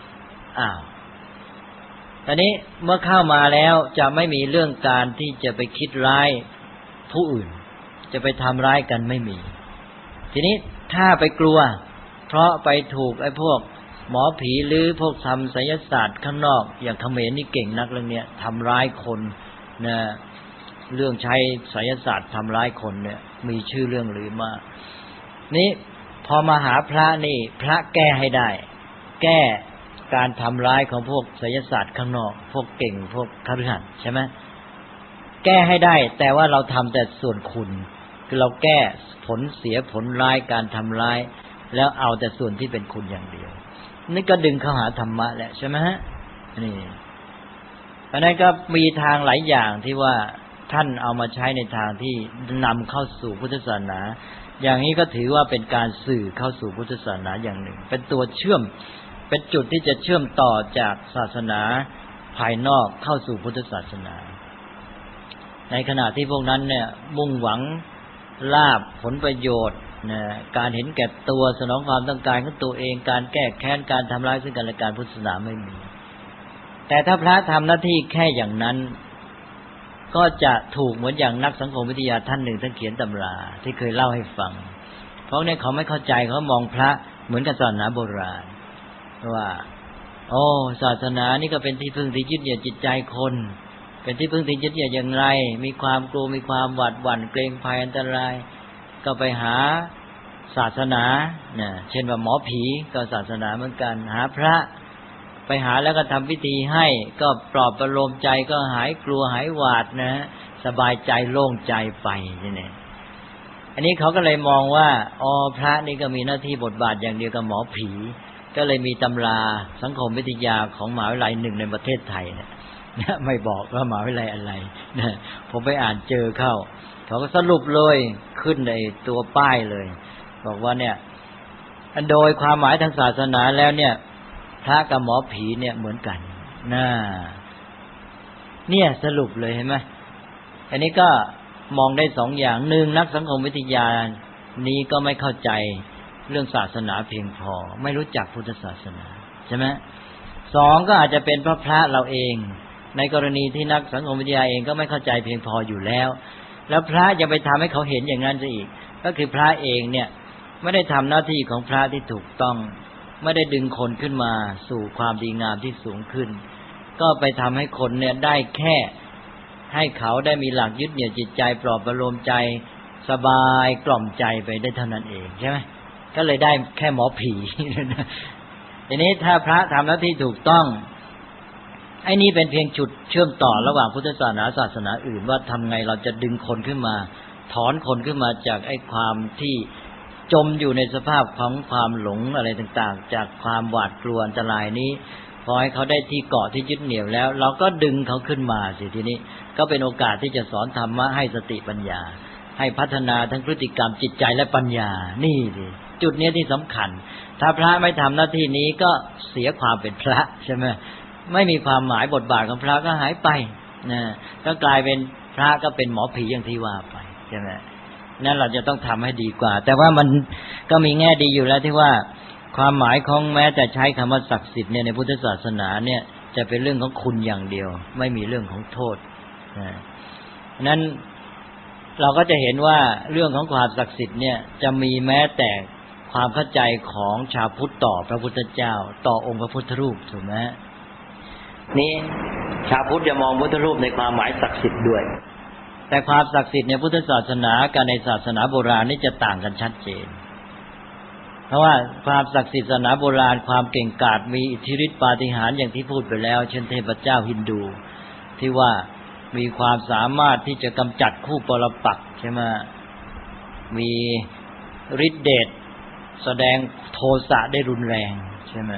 อันนี้เมื่อเข้ามาแล้วจะไม่มีเรื่องการที่จะไปคิดร้ายผู้อื่นจะไปทำร้ายกันไม่มีทีนี้ถ้าไปกลัวเพราะไปถูกไอ้พวกหมอผีหรือพวกทำไสยศาสตร์ข้างนอกอย่างเขมรนี่เก่งนักเรื่องนี้ทำร้ายคนนะเรื่องใช้ไสยศาสตร์ทำร้ายคนเนี่ยมีชื่อเรื่องลือมากนี่พอมาหาพระนี่พระแก้ให้ได้แก้การทำร้ายของพวกไสยศาสตร์ข้างนอกพวกเก่งพวกคฤหัสถ์ใช่ไหมแก้ให้ได้แต่ว่าเราทำแต่ส่วนคุณคือเราแก้ผลเสียผลร้ายการทำร้ายแล้วเอาแต่ส่วนที่เป็นคุณอย่างเดียวนี่ก็ดึงเข้าหาธรรมะแหละใช่ไหมฮะนี่เพราะนั้นก็มีทางหลายอย่างที่ว่าท่านเอามาใช้ในทางที่นำเข้าสู่พุทธศาสนาอย่างนี้ก็ถือว่าเป็นการสื่อเข้าสู่พุทธศาสนาอย่างหนึ่งเป็นตัวเชื่อมเป็นจุดที่จะเชื่อมต่อจากศาสนาภายนอกเข้าสู่พุทธศาสนาในขณะที่พวกนั้นเนี่ยมุ่งหวังลาภผลประโยชน์การเห็นแก่ตัวสนองความต้องการของตัวเองการแก้แค้นการทำร้ายซึ่งกันและกันพุทธศาสนาไม่มีแต่ถ้าพระทำหน้าที่แค่อย่างนั้นก็จะถูกเหมือนอย่างนักสังคมวิทยาท่านหนึ่งท่านเขียนตำราที่เคยเล่าให้ฟังเพราะเนี่ยเขาไม่เข้าใจเขามองพระเหมือนกับศาสนาโบราณว่าโอ้ศาสนานี่ก็เป็นที่พึ่งที่ยึดเหนี่ยวจิตใจคนเป็นที่พึ่งที่ยึดเหนี่ยวอย่างไรมีความกลัวมีความหวาดหวั่นเกรงภัยอันตรายก็ไปหาศาสนาเนี่ยเช่นว่าหมอผีก็ศาสนาเหมือนกันหาพระไปหาแล้วก็ทำพิธีให้ก็ปลอบประโลมใจก็หายกลัวหายหวาดนะสบายใจโล่งใจไปนี่อันนี้เขาก็เลยมองว่าพระนี่ก็มีหน้าที่บทบาทอย่างเดียวกับหมอผีก็เลยมีตำราสังคมวิทยาของมหาวิทยาลัยหนึ่งในประเทศไทยเนี่ยไม่บอกว่ามหาวิทยาลัยอะไรนะผมไปอ่านเจอเข้าเขาก็สรุปเลยขึ้นในตัวป้ายเลยบอกว่าเนี่ยโดยความหมายทางศาสนาแล้วเนี่ยพระกับหมอผีเนี่ยเหมือนกันเนี่ยสรุปเลยเห็นไหมอันนี้ก็มองได้สองอย่างหนึ่งนักสังคมวิทยานี้ก็ไม่เข้าใจเรื่องศาสนาเพียงพอไม่รู้จักพุทธศาสนาใช่ไหมสองก็อาจจะเป็นเพราะพระเราเองในกรณีที่นักสังคมวิทยาเองก็ไม่เข้าใจเพียงพออยู่แล้วแล้วพระยังไปทำให้เขาเห็นอย่างนั้นซะอีกก็คือพระเองเนี่ยไม่ได้ทำหน้าที่ของพระที่ถูกต้องไม่ได้ดึงคนขึ้นมาสู่ความดีงามที่สูงขึ้นก็ไปทำให้คนเนี่ยได้แค่ให้เขาได้มีหลักยึดเหนี่ยวจิตใจปลอบประโลมใจสบายกล่อมใจไปได้เท่านั้นเองใช่ไหมก็เลยได้แค่หมอผีทีนี้ถ้าพระทำหน้าที่ถูกต้องไอ้นี่เป็นเพียงจุดเชื่อมต่อระหว่างพุทธศาสนาศาสนาอื่นว่าทำไงเราจะดึงคนขึ้นมาถอนคนขึ้นมาจากไอ้ความที่จมอยู่ในสภาพของความหลงอะไรต่างๆจากความหวาดกลัวอันตรายนี้พอให้เขาได้ที่เกาะที่ยึดเหนี่ยวแล้วเราก็ดึงเขาขึ้นมาสิทีนี้ก็เป็นโอกาสที่จะสอนธรรมะให้สติปัญญาให้พัฒนาทั้งพฤติกรรมจิตใจและปัญญานี่สิจุดนี้ที่สำคัญถ้าพระไม่ทำหน้าที่นี้ก็เสียความเป็นพระใช่ไหมไม่มีความหมายบทบาทของพระก็หายไปนะก็กลายเป็นพระก็เป็นหมอผีอย่างที่ว่าไปใช่ไหมนั่นเราจะต้องทำให้ดีกว่าแต่ว่ามันก็มีแง่ดีอยู่แล้วที่ว่าความหมายของแม้แต่ใช้คำว่าศักดิ์สิทธิ์เนี่ยในพุทธศาสนาเนี่ยจะเป็นเรื่องของคุณอย่างเดียวไม่มีเรื่องของโทษนั้นเราก็จะเห็นว่าเรื่องของความศักดิ์สิทธิ์เนี่ยจะมีแม้แต่ความเข้าใจของชาวพุทธต่อพระพุทธเจ้าต่อองค์พระพุทธรูปถูกไหมนี่ชาวพุทธจะมองพุทธรูปในความหมายศักดิ์สิทธิ์ด้วยแต่ความศักดิ์สิทธิ์ในพุทธศาสนากับในศาสนาโบราณนี่จะต่างกันชัดเจนเพราะว่าความศักดิ์สิทธิ์ศาสนาโบราณความเก่งกาจมีอิทธิฤทธิปาฏิหาริย์อย่างที่พูดไปแล้วเช่นเทพเจ้าฮินดูที่ว่ามีความสามารถที่จะกำจัดคู่ปรปักษ์ใช่ไหมมีฤทธิเดชแสดงโทสะได้รุนแรงใช่ไหม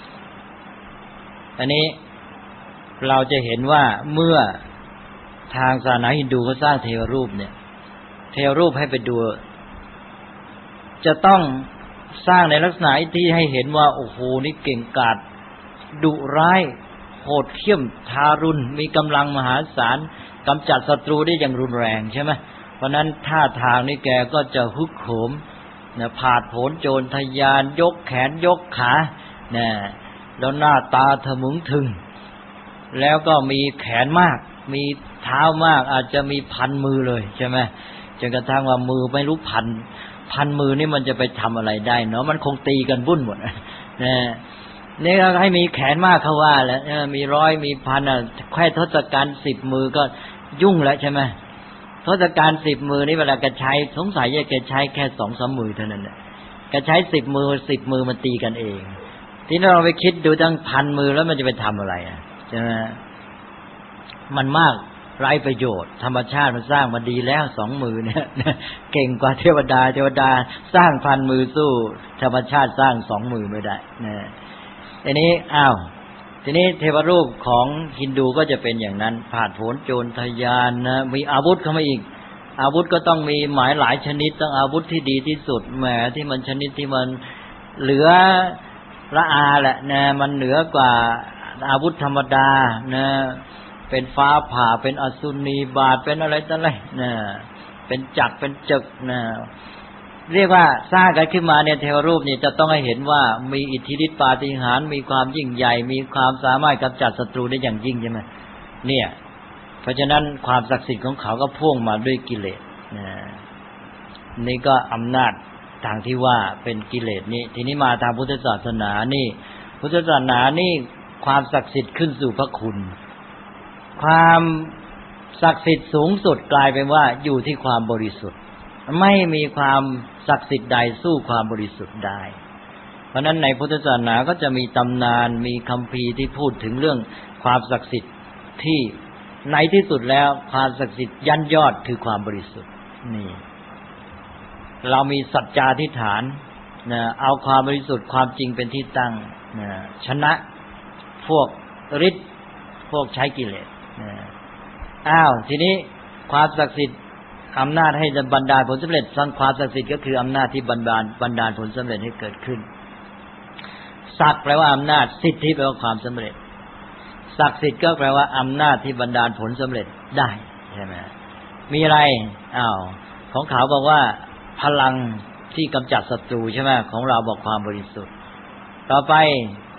อันนี้เราจะเห็นว่าเมื่อทางศาสนาฮินดูเขาสร้างเทวรูปเนี่ยเทวรูปให้ไปดูจะต้องสร้างในลักษณะที่ให้เห็นว่าโอ้โหนี่เก่งกาจดุร้ายโหดเหี้ยมทารุณมีกำลังมหาศาลกำจัดศัตรูได้อย่างรุนแรงใช่ไหมเพราะนั้นท่าทางนี่แกก็จะฮึกเหิมเนี่ยผาดโผนโจรทะยานยกแขนยกขาเนี่ยแล้วหน้าตาทะมึงถึงแล้วก็มีแขนมากมีเท้ามากอาจจะมีพันมือเลยใช่ไหมจนกระทั่งว่ามือไม่รู้พันมือนี่มันจะไปทำอะไรได้เนาะมันคงตีกันวุ่นหมดนี่ก็ให้มีแขนมากเขาว่าแล้วมีร้อยมีพันแค่ทศกัณฐ์10 มือก็ยุ่งแล้วใช่ไหมทศกัณฐ์10 มือนี่เวลาแกใช้สงสัยจะแกใช้แค่2-3 มือเท่านั้นแหละแกใช้10 มือ10 มือมันตีกันเองที่เราไปคิดดูตั้งพันมือแล้วมันจะไปทำอะไรใช่ไหมมันมากไร้ประโยชน์ธรรมชาติมันสร้างมาดีแล้ว2 มือเนี่ยเก่งกว่าเทวดาสร้างพันมือสู้ธรรมชาติสร้าง2 มือไม่ได้นะทีนี้ทีนี้เทวรูปของฮินดูก็จะเป็นอย่างนั้นผาดโผนโจรทะยานนะมีอาวุธเข้ามาอีกอาวุธก็ต้องมีหมายหลายชนิดต้องอาวุธที่ดีที่สุดแหมที่มันชนิดที่มันเหลือละอาแหละนะมันเหนือกว่าอาวุธธรรมดานะเป็นฟ้าผ่าเป็นอสุนีบาทเป็นอะไรต่ออะไรนะเป็นจักรเป็นจึกนะเรียกว่าสร้างกันขึ้นมาเนี่ยเทวรูปนี่จะต้องให้เห็นว่ามีอิทธิฤทธิปาฏิหาริย์มีความยิ่งใหญ่มีความสามารถกำจัดศัตรูได้อย่างยิ่งใช่ไหมเนี่ยเพราะฉะนั้นความศักดิ์สิทธิ์ของเขาก็พ่วงมาด้วยกิเลสนี่ก็อำนาจทางที่ว่าเป็นกิเลสนี้ทีนี้มาทางพุทธศาสนานี่พุทธศาสนานี่ความศักดิ์สิทธิ์ขึ้นสู่พระคุณความศักดิ์สิทธิ์สูงสุดกลายเป็นว่าอยู่ที่ความบริสุทธิ์ไม่มีความศักดิ์สิทธิ์ใดสู้ความบริสุทธิ์ได้เพราะนั้นในพุทธศาสนาก็จะมีตำนานมีคัมภีร์ที่พูดถึงเรื่องความศักดิ์สิทธิ์ที่ในที่สุดแล้วความศักดิ์สิทธิ์ยันยอดคือความบริสุทธิ์นี่เรามีสัจจาธิษฐานนะเอาความบริสุทธิ์ความจริงเป็นที่ตั้งนะชนะพวกฤทธิ์พวกใช้กิเลสทีนี้ความศักดิ์สิทธิ์อำนาจให้บันดาลผลสำเร็จสร้างความศักดิ์สิทธิ์ก็คืออำนาจที่บันดาลผลสำเร็จให้เกิดขึ้นศักดิ์แปลว่าอำนาจสิทธิแปลว่าความสำเร็จศักดิ์สิทธิ์ก็แปลว่าอำนาจที่บันดาลผลสำเร็จได้ใช่ไหมมีอะไรของเขาบอกว่าพลังที่กำจัดศัตรูใช่ไหมของเราบอกความบริสุทธิ์ต่อไป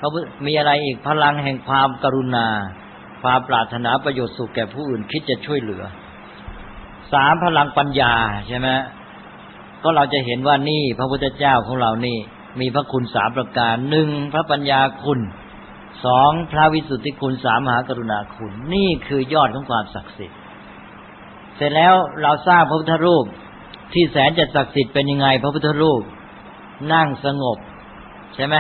มีอะไรอีกพลังแห่งความกรุณาความปรารถนาประโยชน์สุขแก่ผู้อื่นคิดจะช่วยเหลือ3พลังปัญญาใช่ไหมก็เราจะเห็นว่านี่พระพุทธเจ้าของเรานี่มีพระคุณ3ประการ1พระปัญญาคุณ2พระวิสุทธิคุณ3มหากรุณาคุณนี่คือยอดของความศักดิ์สิทธิ์เสร็จแล้วเราสร้างพระพุทธรูปที่แสนจะศักดิ์สิทธิ์เป็นยังไงพระพุทธรูปนั่งสงบใช่ไหม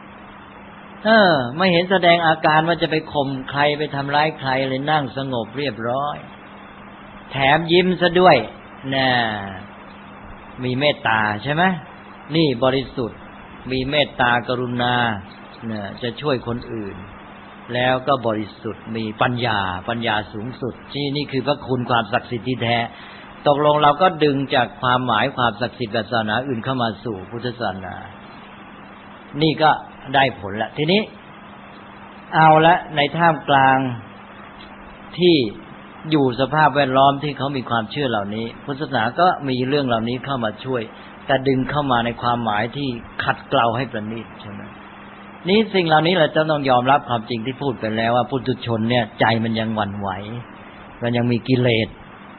ไม่เห็นแสดงอาการว่าจะไปข่มใครไปทำร้ายใครเลยนั่งสงบเรียบร้อยแถมยิ้มซะด้วยน่ะมีเมตตาใช่ไหมนี่บริสุทธิ์มีเมตตากรุณาเนี่ยจะช่วยคนอื่นแล้วก็บริสุทธิ์มีปัญญาสูงสุดนี่คือพระคุณความศักดิ์สิทธิ์ที่แท้ตกลงเราก็ดึงจากความหมายความศักดิ์สิทธิ์แบบศาสนาอื่นเข้ามาสู่พุทธศาสนานี่ก็ได้ผลละทีนี้เอาละในท่ามกลางที่อยู่สภาพแวดล้อมที่เขามีความเชื่อเหล่านี้พุทธศาสนาก็มีเรื่องเหล่านี้เข้ามาช่วยแต่ดึงเข้ามาในความหมายที่ขัดเกลาให้ประณีตใช่ไหมนี่สิ่งเหล่านี้เราจะต้องยอมรับความจริงที่พูดไปแล้วว่าปุถุชนเนี่ยใจมันยังหวั่นไหวมันยังมีกิเลส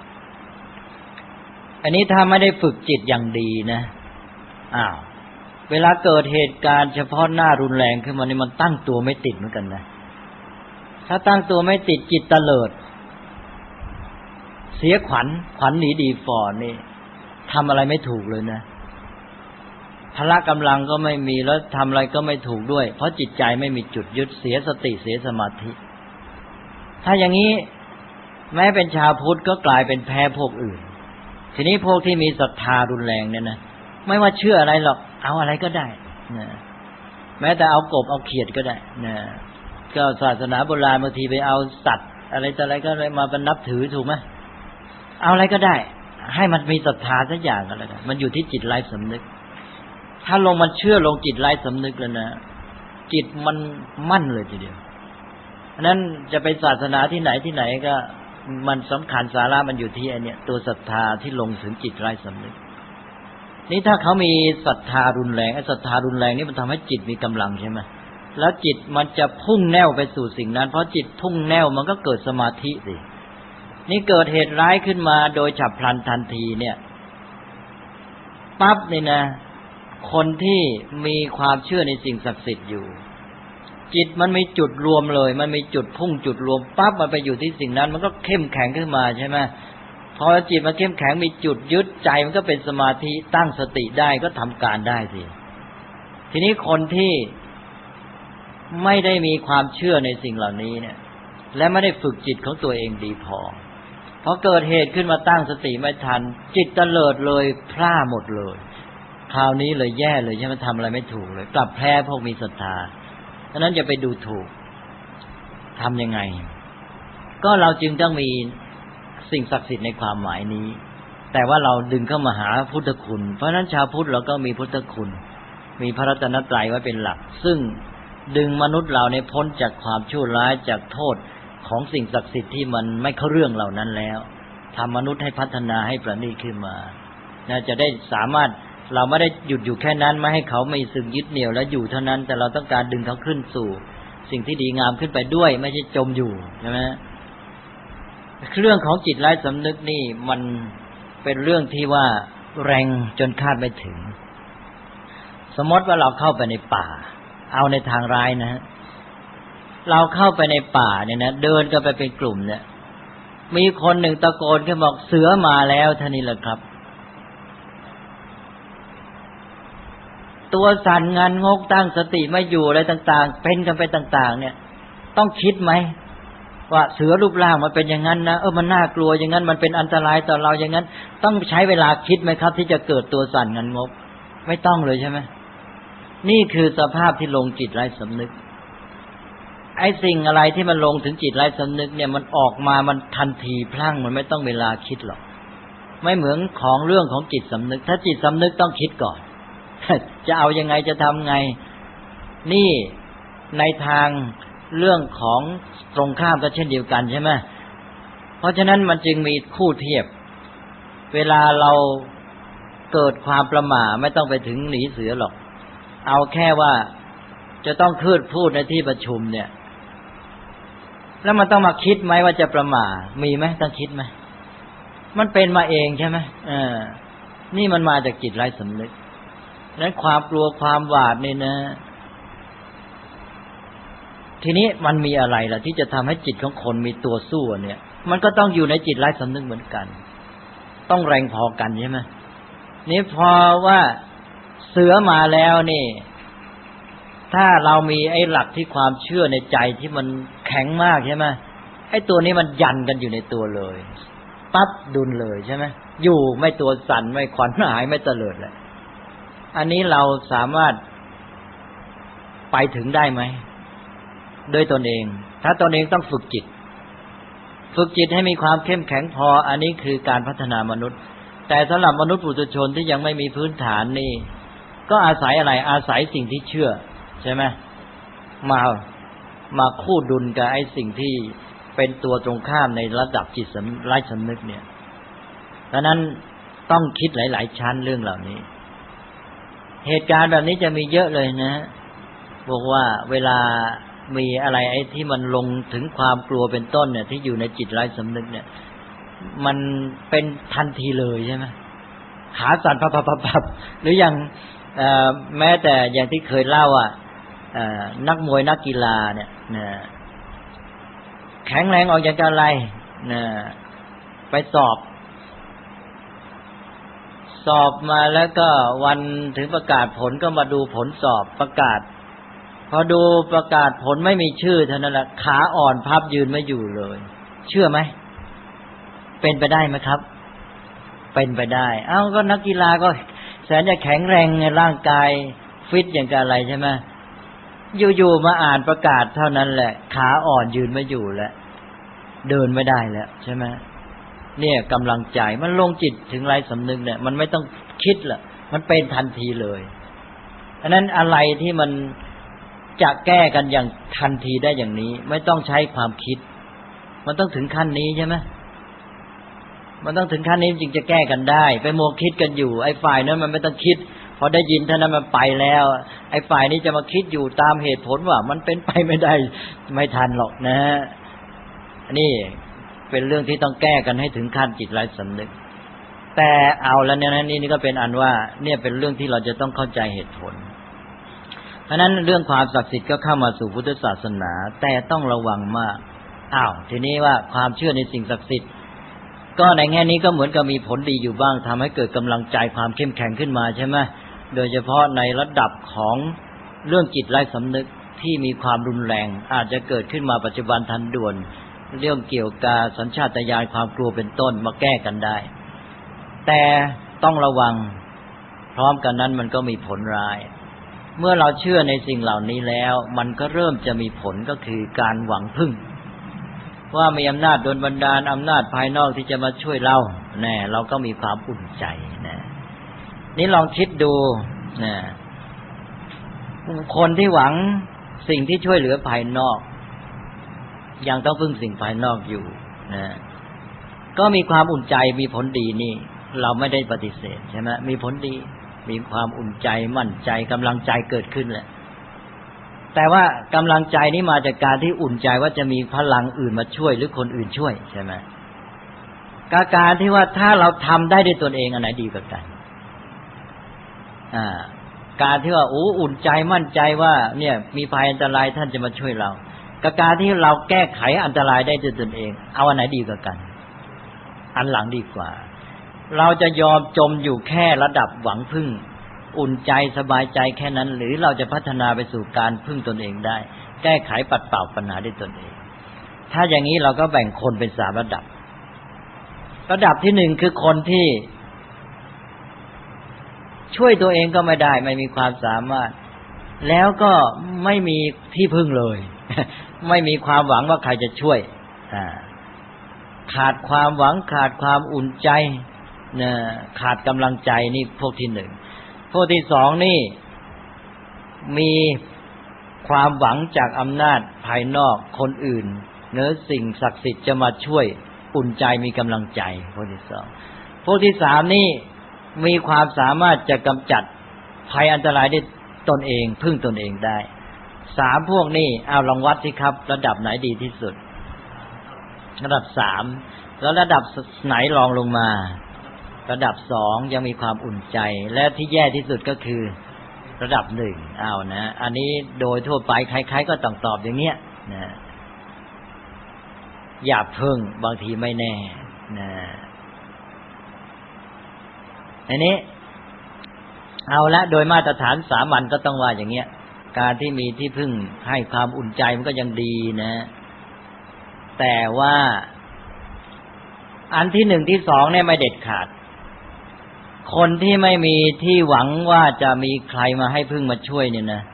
อันนี้ถ้าไม่ได้ฝึกจิตอย่างดีนะเวลาเกิดเหตุการณ์เฉพาะหน้ารุนแรงขึ้นมานี่มันตั้งตัวไม่ติดเหมือนกันนะถ้าตั้งตัวไม่ติดจิตเตลิดเสียขวัญหนีดีฟอนี่ทำอะไรไม่ถูกเลยนะพละกำลังก็ไม่มีแล้วทำอะไรก็ไม่ถูกด้วยเพราะจิตใจไม่มีจุดยึดเสียสติเสียสมาธิถ้าอย่างนี้แม้เป็นชาวพุทธก็กลายเป็นแพ้พวกอื่นทีนี้พวกที่มีศรัทธารุนแรงเนี่ยนะไม่ว่าเชื่ออะไรหรอกเอาอะไรก็ได้นะแม้แต่เอากบเอาเขียดก็ได้นะก็ศาสนาโบราณบางทีไปเอาสัตว์อะไรต่ออะไรก็เลยมาเป็นนับถือถูกไหมเอาอะไรก็ได้ให้มันมีศรัทธาสักอย่างก็แล้วกันมันอยู่ที่จิตไร้สำนึกถ้าลงมันเชื่อลงจิตไร้สำนึกแล้วนะจิตมันมั่นเลยทีเดียวฉะนั้นจะไปศาสนาที่ไหนก็มันสำคัญสาระมันอยู่ที่ไอ้เนี่ยตัวศรัทธาที่ลงถึงจิตไร้สำนึกนี่ถ้าเขามีศรัทธารุนแรงไอ้ศรัทธารุนแรงนี่มันทำให้จิตมีกำลังใช่ไหมแล้วจิตมันจะพุ่งแน่วไปสู่สิ่งนั้นเพราะจิตพุ่งแน่วมันก็เกิดสมาธิสินี่เกิดเหตุร้ายขึ้นมาโดยฉับพลันทันทีเนี่ยปั๊บนี่นะคนที่มีความเชื่อในสิ่งศักดิ์สิทธิ์อยู่จิตมันมีจุดรวมเลยมันมีจุดพุ่งจุดรวมปั๊บมันไปอยู่ที่สิ่งนั้นมันก็เข้มแข็งขึ้นมาใช่ไหมพอจิตมันเข้มแข็งมีจุดยึดใจมันก็เป็นสมาธิตั้งสติได้ก็ทำการได้สิทีนี้คนที่ไม่ได้มีความเชื่อในสิ่งเหล่านี้เนี่ยและไม่ได้ฝึกจิตของตัวเองดีพอเกิดเหตุขึ้นมาตั้งสติไม่ทันจิตเตลิดเลยพลาดหมดเลยคราวนี้เลยแย่เลยใช่ไหมทำอะไรไม่ถูกเลยกลับแพ้พวกมีศรัทธาฉะนั้นอย่าไปดูถูกทำยังไงก็เราจึงต้องมีสิ่งศักดิ์สิทธิ์ในความหมายนี้แต่ว่าเราดึงเข้ามาหาพุทธคุณเพราะฉะนั้นชาวพุทธเราก็มีพุทธคุณมีพระรัตนตรัยไว้เป็นหลักซึ่งดึงมนุษย์เราในพ้นจากความชั่วร้ายจากโทษของสิ่งศักดิ์สิทธิ์ที่มันไม่เข้าเรื่องเหล่านั้นแล้วทำมนุษย์ให้พัฒนาให้ประณีตขึ้นมาจะได้สามารถเราไม่ได้หยุดอยู่แค่นั้นไม่ให้เขาไม่สึกยึดเหนี่ยวและอยู่เท่านั้นแต่เราต้องการดึงเขาขึ้นสู่สิ่งที่ดีงามขึ้นไปด้วยไม่ใช่จมอยู่ใช่ไหมเรื่องของจิตไร้สำนึกนี่มันเป็นเรื่องที่ว่าแรงจนคาดไม่ถึงสมมติว่าเราเข้าไปในป่าเอาในทางร้ายนะเราเข้าไปในป่าเนี่ยนะเดินกันไปเป็นกลุ่มเนี่ยมีคนหนึ่งตะโกนขึ้นบอกเสือมาแล้วท่านี้แหละครับตัวสั่นงันงกตั้งสติไม่อยู่อะไรต่างๆเป็นกันไปต่างๆเนี่ยต้องคิดไหมว่าเสือรูปร่างมันเป็นอย่างนั้นนะมันน่ากลัวอย่างนั้นมันเป็นอันตรายต่อเราอย่างนั้นต้องใช้เวลาคิดไหมครับที่จะเกิดตัวสั่นงันงกไม่ต้องเลยใช่ไหมนี่คือสภาพที่ลงจิตไร้สำนึกไอ้สิ่งอะไรที่มันลงถึงจิตไร้สำนึกเนี่ยมันออกมามันทันทีพลั่งมันไม่ต้องเวลาคิดหรอกไม่เหมือนของเรื่องของจิตสำนึกถ้าจิตสำนึกต้องคิดก่อนจะเอายังไงจะทำไงนี่ในทางเรื่องของตรงข้ามก็เช่นเดียวกันใช่ไหมเพราะฉะนั้นมันจึงมีคู่เทียบเวลาเราเกิดความประหม่าไม่ต้องไปถึงหนีเสือหรอกเอาแค่ว่าจะต้องพูดในที่ประชุมเนี่ยแล้วมันต้องมาคิดไหมว่าจะประมาทมีไหมต้องคิดไหมมันเป็นมาเองใช่ไหมนี่มันมาจากจิตไร้สำนึกนั้นความกลัวความหวาดนี่นะทีนี้มันมีอะไรล่ะที่จะทำให้จิตของคนมีตัวสู้เนี่ยมันก็ต้องอยู่ในจิตไร้สำนึกเหมือนกันต้องแรงพอกันใช่ไหมนี่พอว่าเสือมาแล้วนี่ถ้าเรามีไอ้หลักที่ความเชื่อในใจที่มันแข็งมากใช่ไหมไอ้ตัวนี้มันยันกันอยู่ในตัวเลยปั๊บดุลเลยใช่ไหมอยู่ไม่ตัวสั่นไม่ขวัญหายไม่เตลิดเลยอันนี้เราสามารถไปถึงได้ไหมโดยตนเองถ้าตนเองต้องฝึกจิตให้มีความเข้มแข็งพออันนี้คือการพัฒนามนุษย์แต่สำหรับมนุษย์ปุถุชนที่ยังไม่มีพื้นฐานนี่ก็อาศัยอะไรอาศัยสิ่งที่เชื่อใช่ไหมมาคู่ดุลกับไอ้สิ่งที่เป็นตัวตรงข้ามในระดับจิตไร้สำนึกเนี่ยดังนั้นต้องคิดหลายๆชั้นเรื่องเหล่านี้เหตุการณ์แบบนี้จะมีเยอะเลยนะบอกว่าเวลามีอะไรไอ้ที่มันลงถึงความกลัวเป็นต้นเนี่ยที่อยู่ในจิตไร้สำนึกเนี่ยมันเป็นทันทีเลยใช่ไหมขาสั่นพับหรืออย่างแม้แต่อย่างที่เคยเล่านักมวยนักกีฬาเนี่ยแข็งแรงออกจากอะไรไปสอบมาแล้วก็วันถึงประกาศผลก็มาดูผลสอบประกาศพอดูประกาศผลไม่มีชื่อเท่านั้นแหละขาอ่อนพับยืนไม่อยู่เลยเชื่อไหมเป็นไปได้ไหมครับเป็นไปได้ก็นักกีฬาก็แสนจะแข็งแรงในร่างกายฟิตอย่างกับอะไรใช่ไหมอยู่ๆมาอ่านประกาศเท่านั้นแหละขาอ่อนยืนไม่อยู่แล้วเดินไม่ได้แล้วใช่ไหมเนี่ยกำลังใจมันลงจิตถึงไร้สำนึกเนี่ยมันไม่ต้องคิดละมันเป็นทันทีเลยอันนั้นอะไรที่มันจะแก้กันอย่างทันทีได้อย่างนี้ไม่ต้องใช้ความคิดมันต้องถึงขั้นนี้ใช่ไหมมันต้องถึงขั้นนี้จึงจะแก้กันได้ไปโมคิดกันอยู่ไอ้ฝ่ายนั้นมันไม่ต้องคิดพอได้ยินเท่านั้นมันไปแล้วไอ้ฝ่ายนี้จะมาคิดอยู่ตามเหตุผลว่ามันเป็นไปไม่ได้ไม่ทันหรอกนะนี่เป็นเรื่องที่ต้องแก้กันให้ถึงขั้นจิตไร้สำนึกแต่เอาแล้วเนี่ยนี่ก็เป็นอันว่าเนี่ยเป็นเรื่องที่เราจะต้องเข้าใจเหตุผลเพราะนั้นเรื่องความศักดิ์สิทธิ์ก็เข้ามาสู่พุทธศาสนาแต่ต้องระวังมากทีนี้ว่าความเชื่อในสิ่งศักดิ์สิทธิ์ก็ในแง่นี้ก็เหมือนกับมีผลดีอยู่บ้างทำให้เกิดกำลังใจความเข้มแข็งขึ้นมาใช่ไหมโดยเฉพาะในระดับของเรื่องจิตไร้สำนึกที่มีความรุนแรงอาจจะเกิดขึ้นมาปัจจุบันทันด่วนเรื่องเกี่ยวกับสัญชาตญาณความกลัวเป็นต้นมาแก้กันได้แต่ต้องระวังพร้อมกันนั้นมันก็มีผลร้ายเมื่อเราเชื่อในสิ่งเหล่านี้แล้วมันก็เริ่มจะมีผลก็คือการหวังพึ่งว่ามีอำนาจโดนบันดาลอำนาจภายนอกที่จะมาช่วยเราเราก็มีความอุ่นใจนี่ลองคิดดูคนที่หวังสิ่งที่ช่วยเหลือภายนอกยังต้องพึ่งสิ่งภายนอกอยู่ก็มีความอุ่นใจมีผลดีนี่เราไม่ได้ปฏิเสธใช่ไหมมีผลดีมีความอุ่นใจมั่นใจกำลังใจเกิดขึ้นแหละแต่ว่ากำลังใจนี้มาจากการที่อุ่นใจว่าจะมีพลังอื่นมาช่วยหรือคนอื่นช่วยใช่ไหมการที่ว่าถ้าเราทำได้ด้วยตนเองอันไหนดีกว่ากันการที่ว่าอุ่นใจมั่นใจว่าเนี่ยมีภัยอันตรายท่านจะมาช่วยเรากับการที่เราแก้ไขอันตรายได้ด้วยตนเองเอาอันไหนดีกว่ากันอันหลังดีกว่าเราจะยอมจมอยู่แค่ระดับหวังพึ่งอุ่นใจสบายใจแค่นั้นหรือเราจะพัฒนาไปสู่การพึ่งตนเองได้แก้ไขปัดเป่าปัญหาด้วยตนเองถ้าอย่างนี้เราก็แบ่งคนเป็น3ระดับที่1คือคนที่ช่วยตัวเองก็ไม่ได้ไม่มีความสามารถแล้วก็ไม่มีที่พึ่งเลย ไม่มีความหวังว่าใครจะช่วยขาดความหวังขาดความอุ่นใจขาดกำลังใจนี่พวกที่1พวกที่2นี่มีความหวังจากอำนาจภายนอกคนอื่นสิ่งศักดิ์สิทธิ์จะมาช่วยอุ่นใจมีกำลังใจพวกที่2พวกที่3นี่มีความสามารถจะกำจัดภัยอันตรายได้ตนเองพึ่งตนเองได้ 3พวกนี้เอาลองวัดสิครับระดับไหนดีที่สุดระดับ3แล้วระดับไหนรองลงมาระดับ2ยังมีความอุ่นใจและที่แย่ที่สุดก็คือระดับ1เอานะอันนี้โดยทั่วไปใครๆก็ต้องตอบอย่างเงี้ยนะอย่าเพิ่งบางทีไม่แน่นะอันนี้เอาละโดยมาตรฐานสามัญก็ต้องว่าอย่างเงี้ยการที่มีที่พึ่งให้ความอุ่นใจมันก็ยังดีนะแต่ว่าอันที่1ที่2เนี่ยไม่เด็ดขาดคนที่ไม่มีที่หวังว่าจะมีใครมาให้พึ่งมาช่วยเนี่ยนะ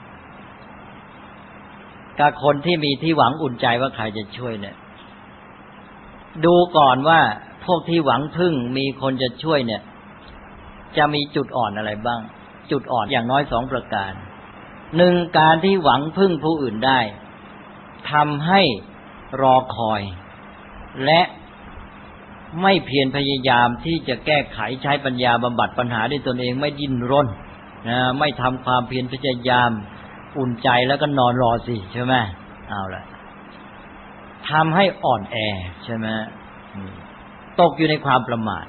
กับคนที่มีที่หวังอุ่นใจว่าใครจะช่วยเนี่ยดูก่อนว่าพวกที่หวังพึ่งมีคนจะช่วยเนี่ยจะมีจุดอ่อนอะไรบ้างจุดอ่อนอย่างน้อย2ประการ1การที่หวังพึ่งผู้อื่นได้ทำให้รอคอยและไม่เพียรพยายามที่จะแก้ไขใช้ปัญญาบำบัดปัญหาด้วยตนเองไม่ดิ้นรนนะไม่ทำความเพียรพยายามอุ่นใจแล้วก็นอนรอสิใช่ไหมเอาละทำให้อ่อนแอใช่ไหมตกอยู่ในความประมาท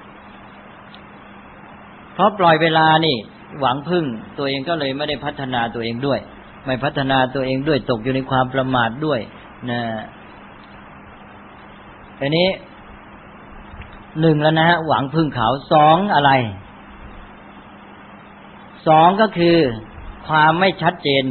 เพราะปล่อยเวลานี่หวังพึ่งตัวเองก็เลยไม่ได้พัฒนาตัวเองด้วยไม่พัฒนาตัวเองด้วยตกอยู่ในความประมาทด้วยนะอันนี้1แล้วนะฮะหวังพึ่งเขา2อะไร2ก็คือความไม่ชัดเจน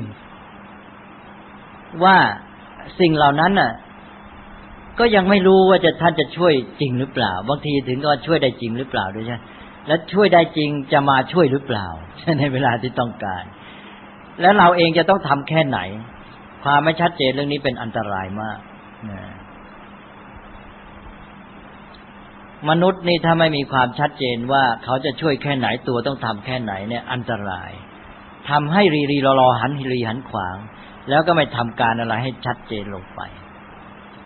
ว่าสิ่งเหล่านั้นน่ะก็ยังไม่รู้ว่าท่านจะช่วยจริงหรือเปล่าบางทีถึงก็ช่วยได้จริงหรือเปล่าด้วยใช่และช่วยได้จริงจะมาช่วยหรือเปล่าในเวลาที่ต้องการแล้วเราเองจะต้องทำแค่ไหนความไม่ชัดเจนเรื่องนี้เป็นอันตรายมากนะมนุษย์นี่ถ้าไม่มีความชัดเจนว่าเขาจะช่วยแค่ไหนตัวต้องทำแค่ไหนเนี่ยอันตรายทำให้รีรอหันขวางแล้วก็ไม่ทำการอะไรให้ชัดเจนลงไป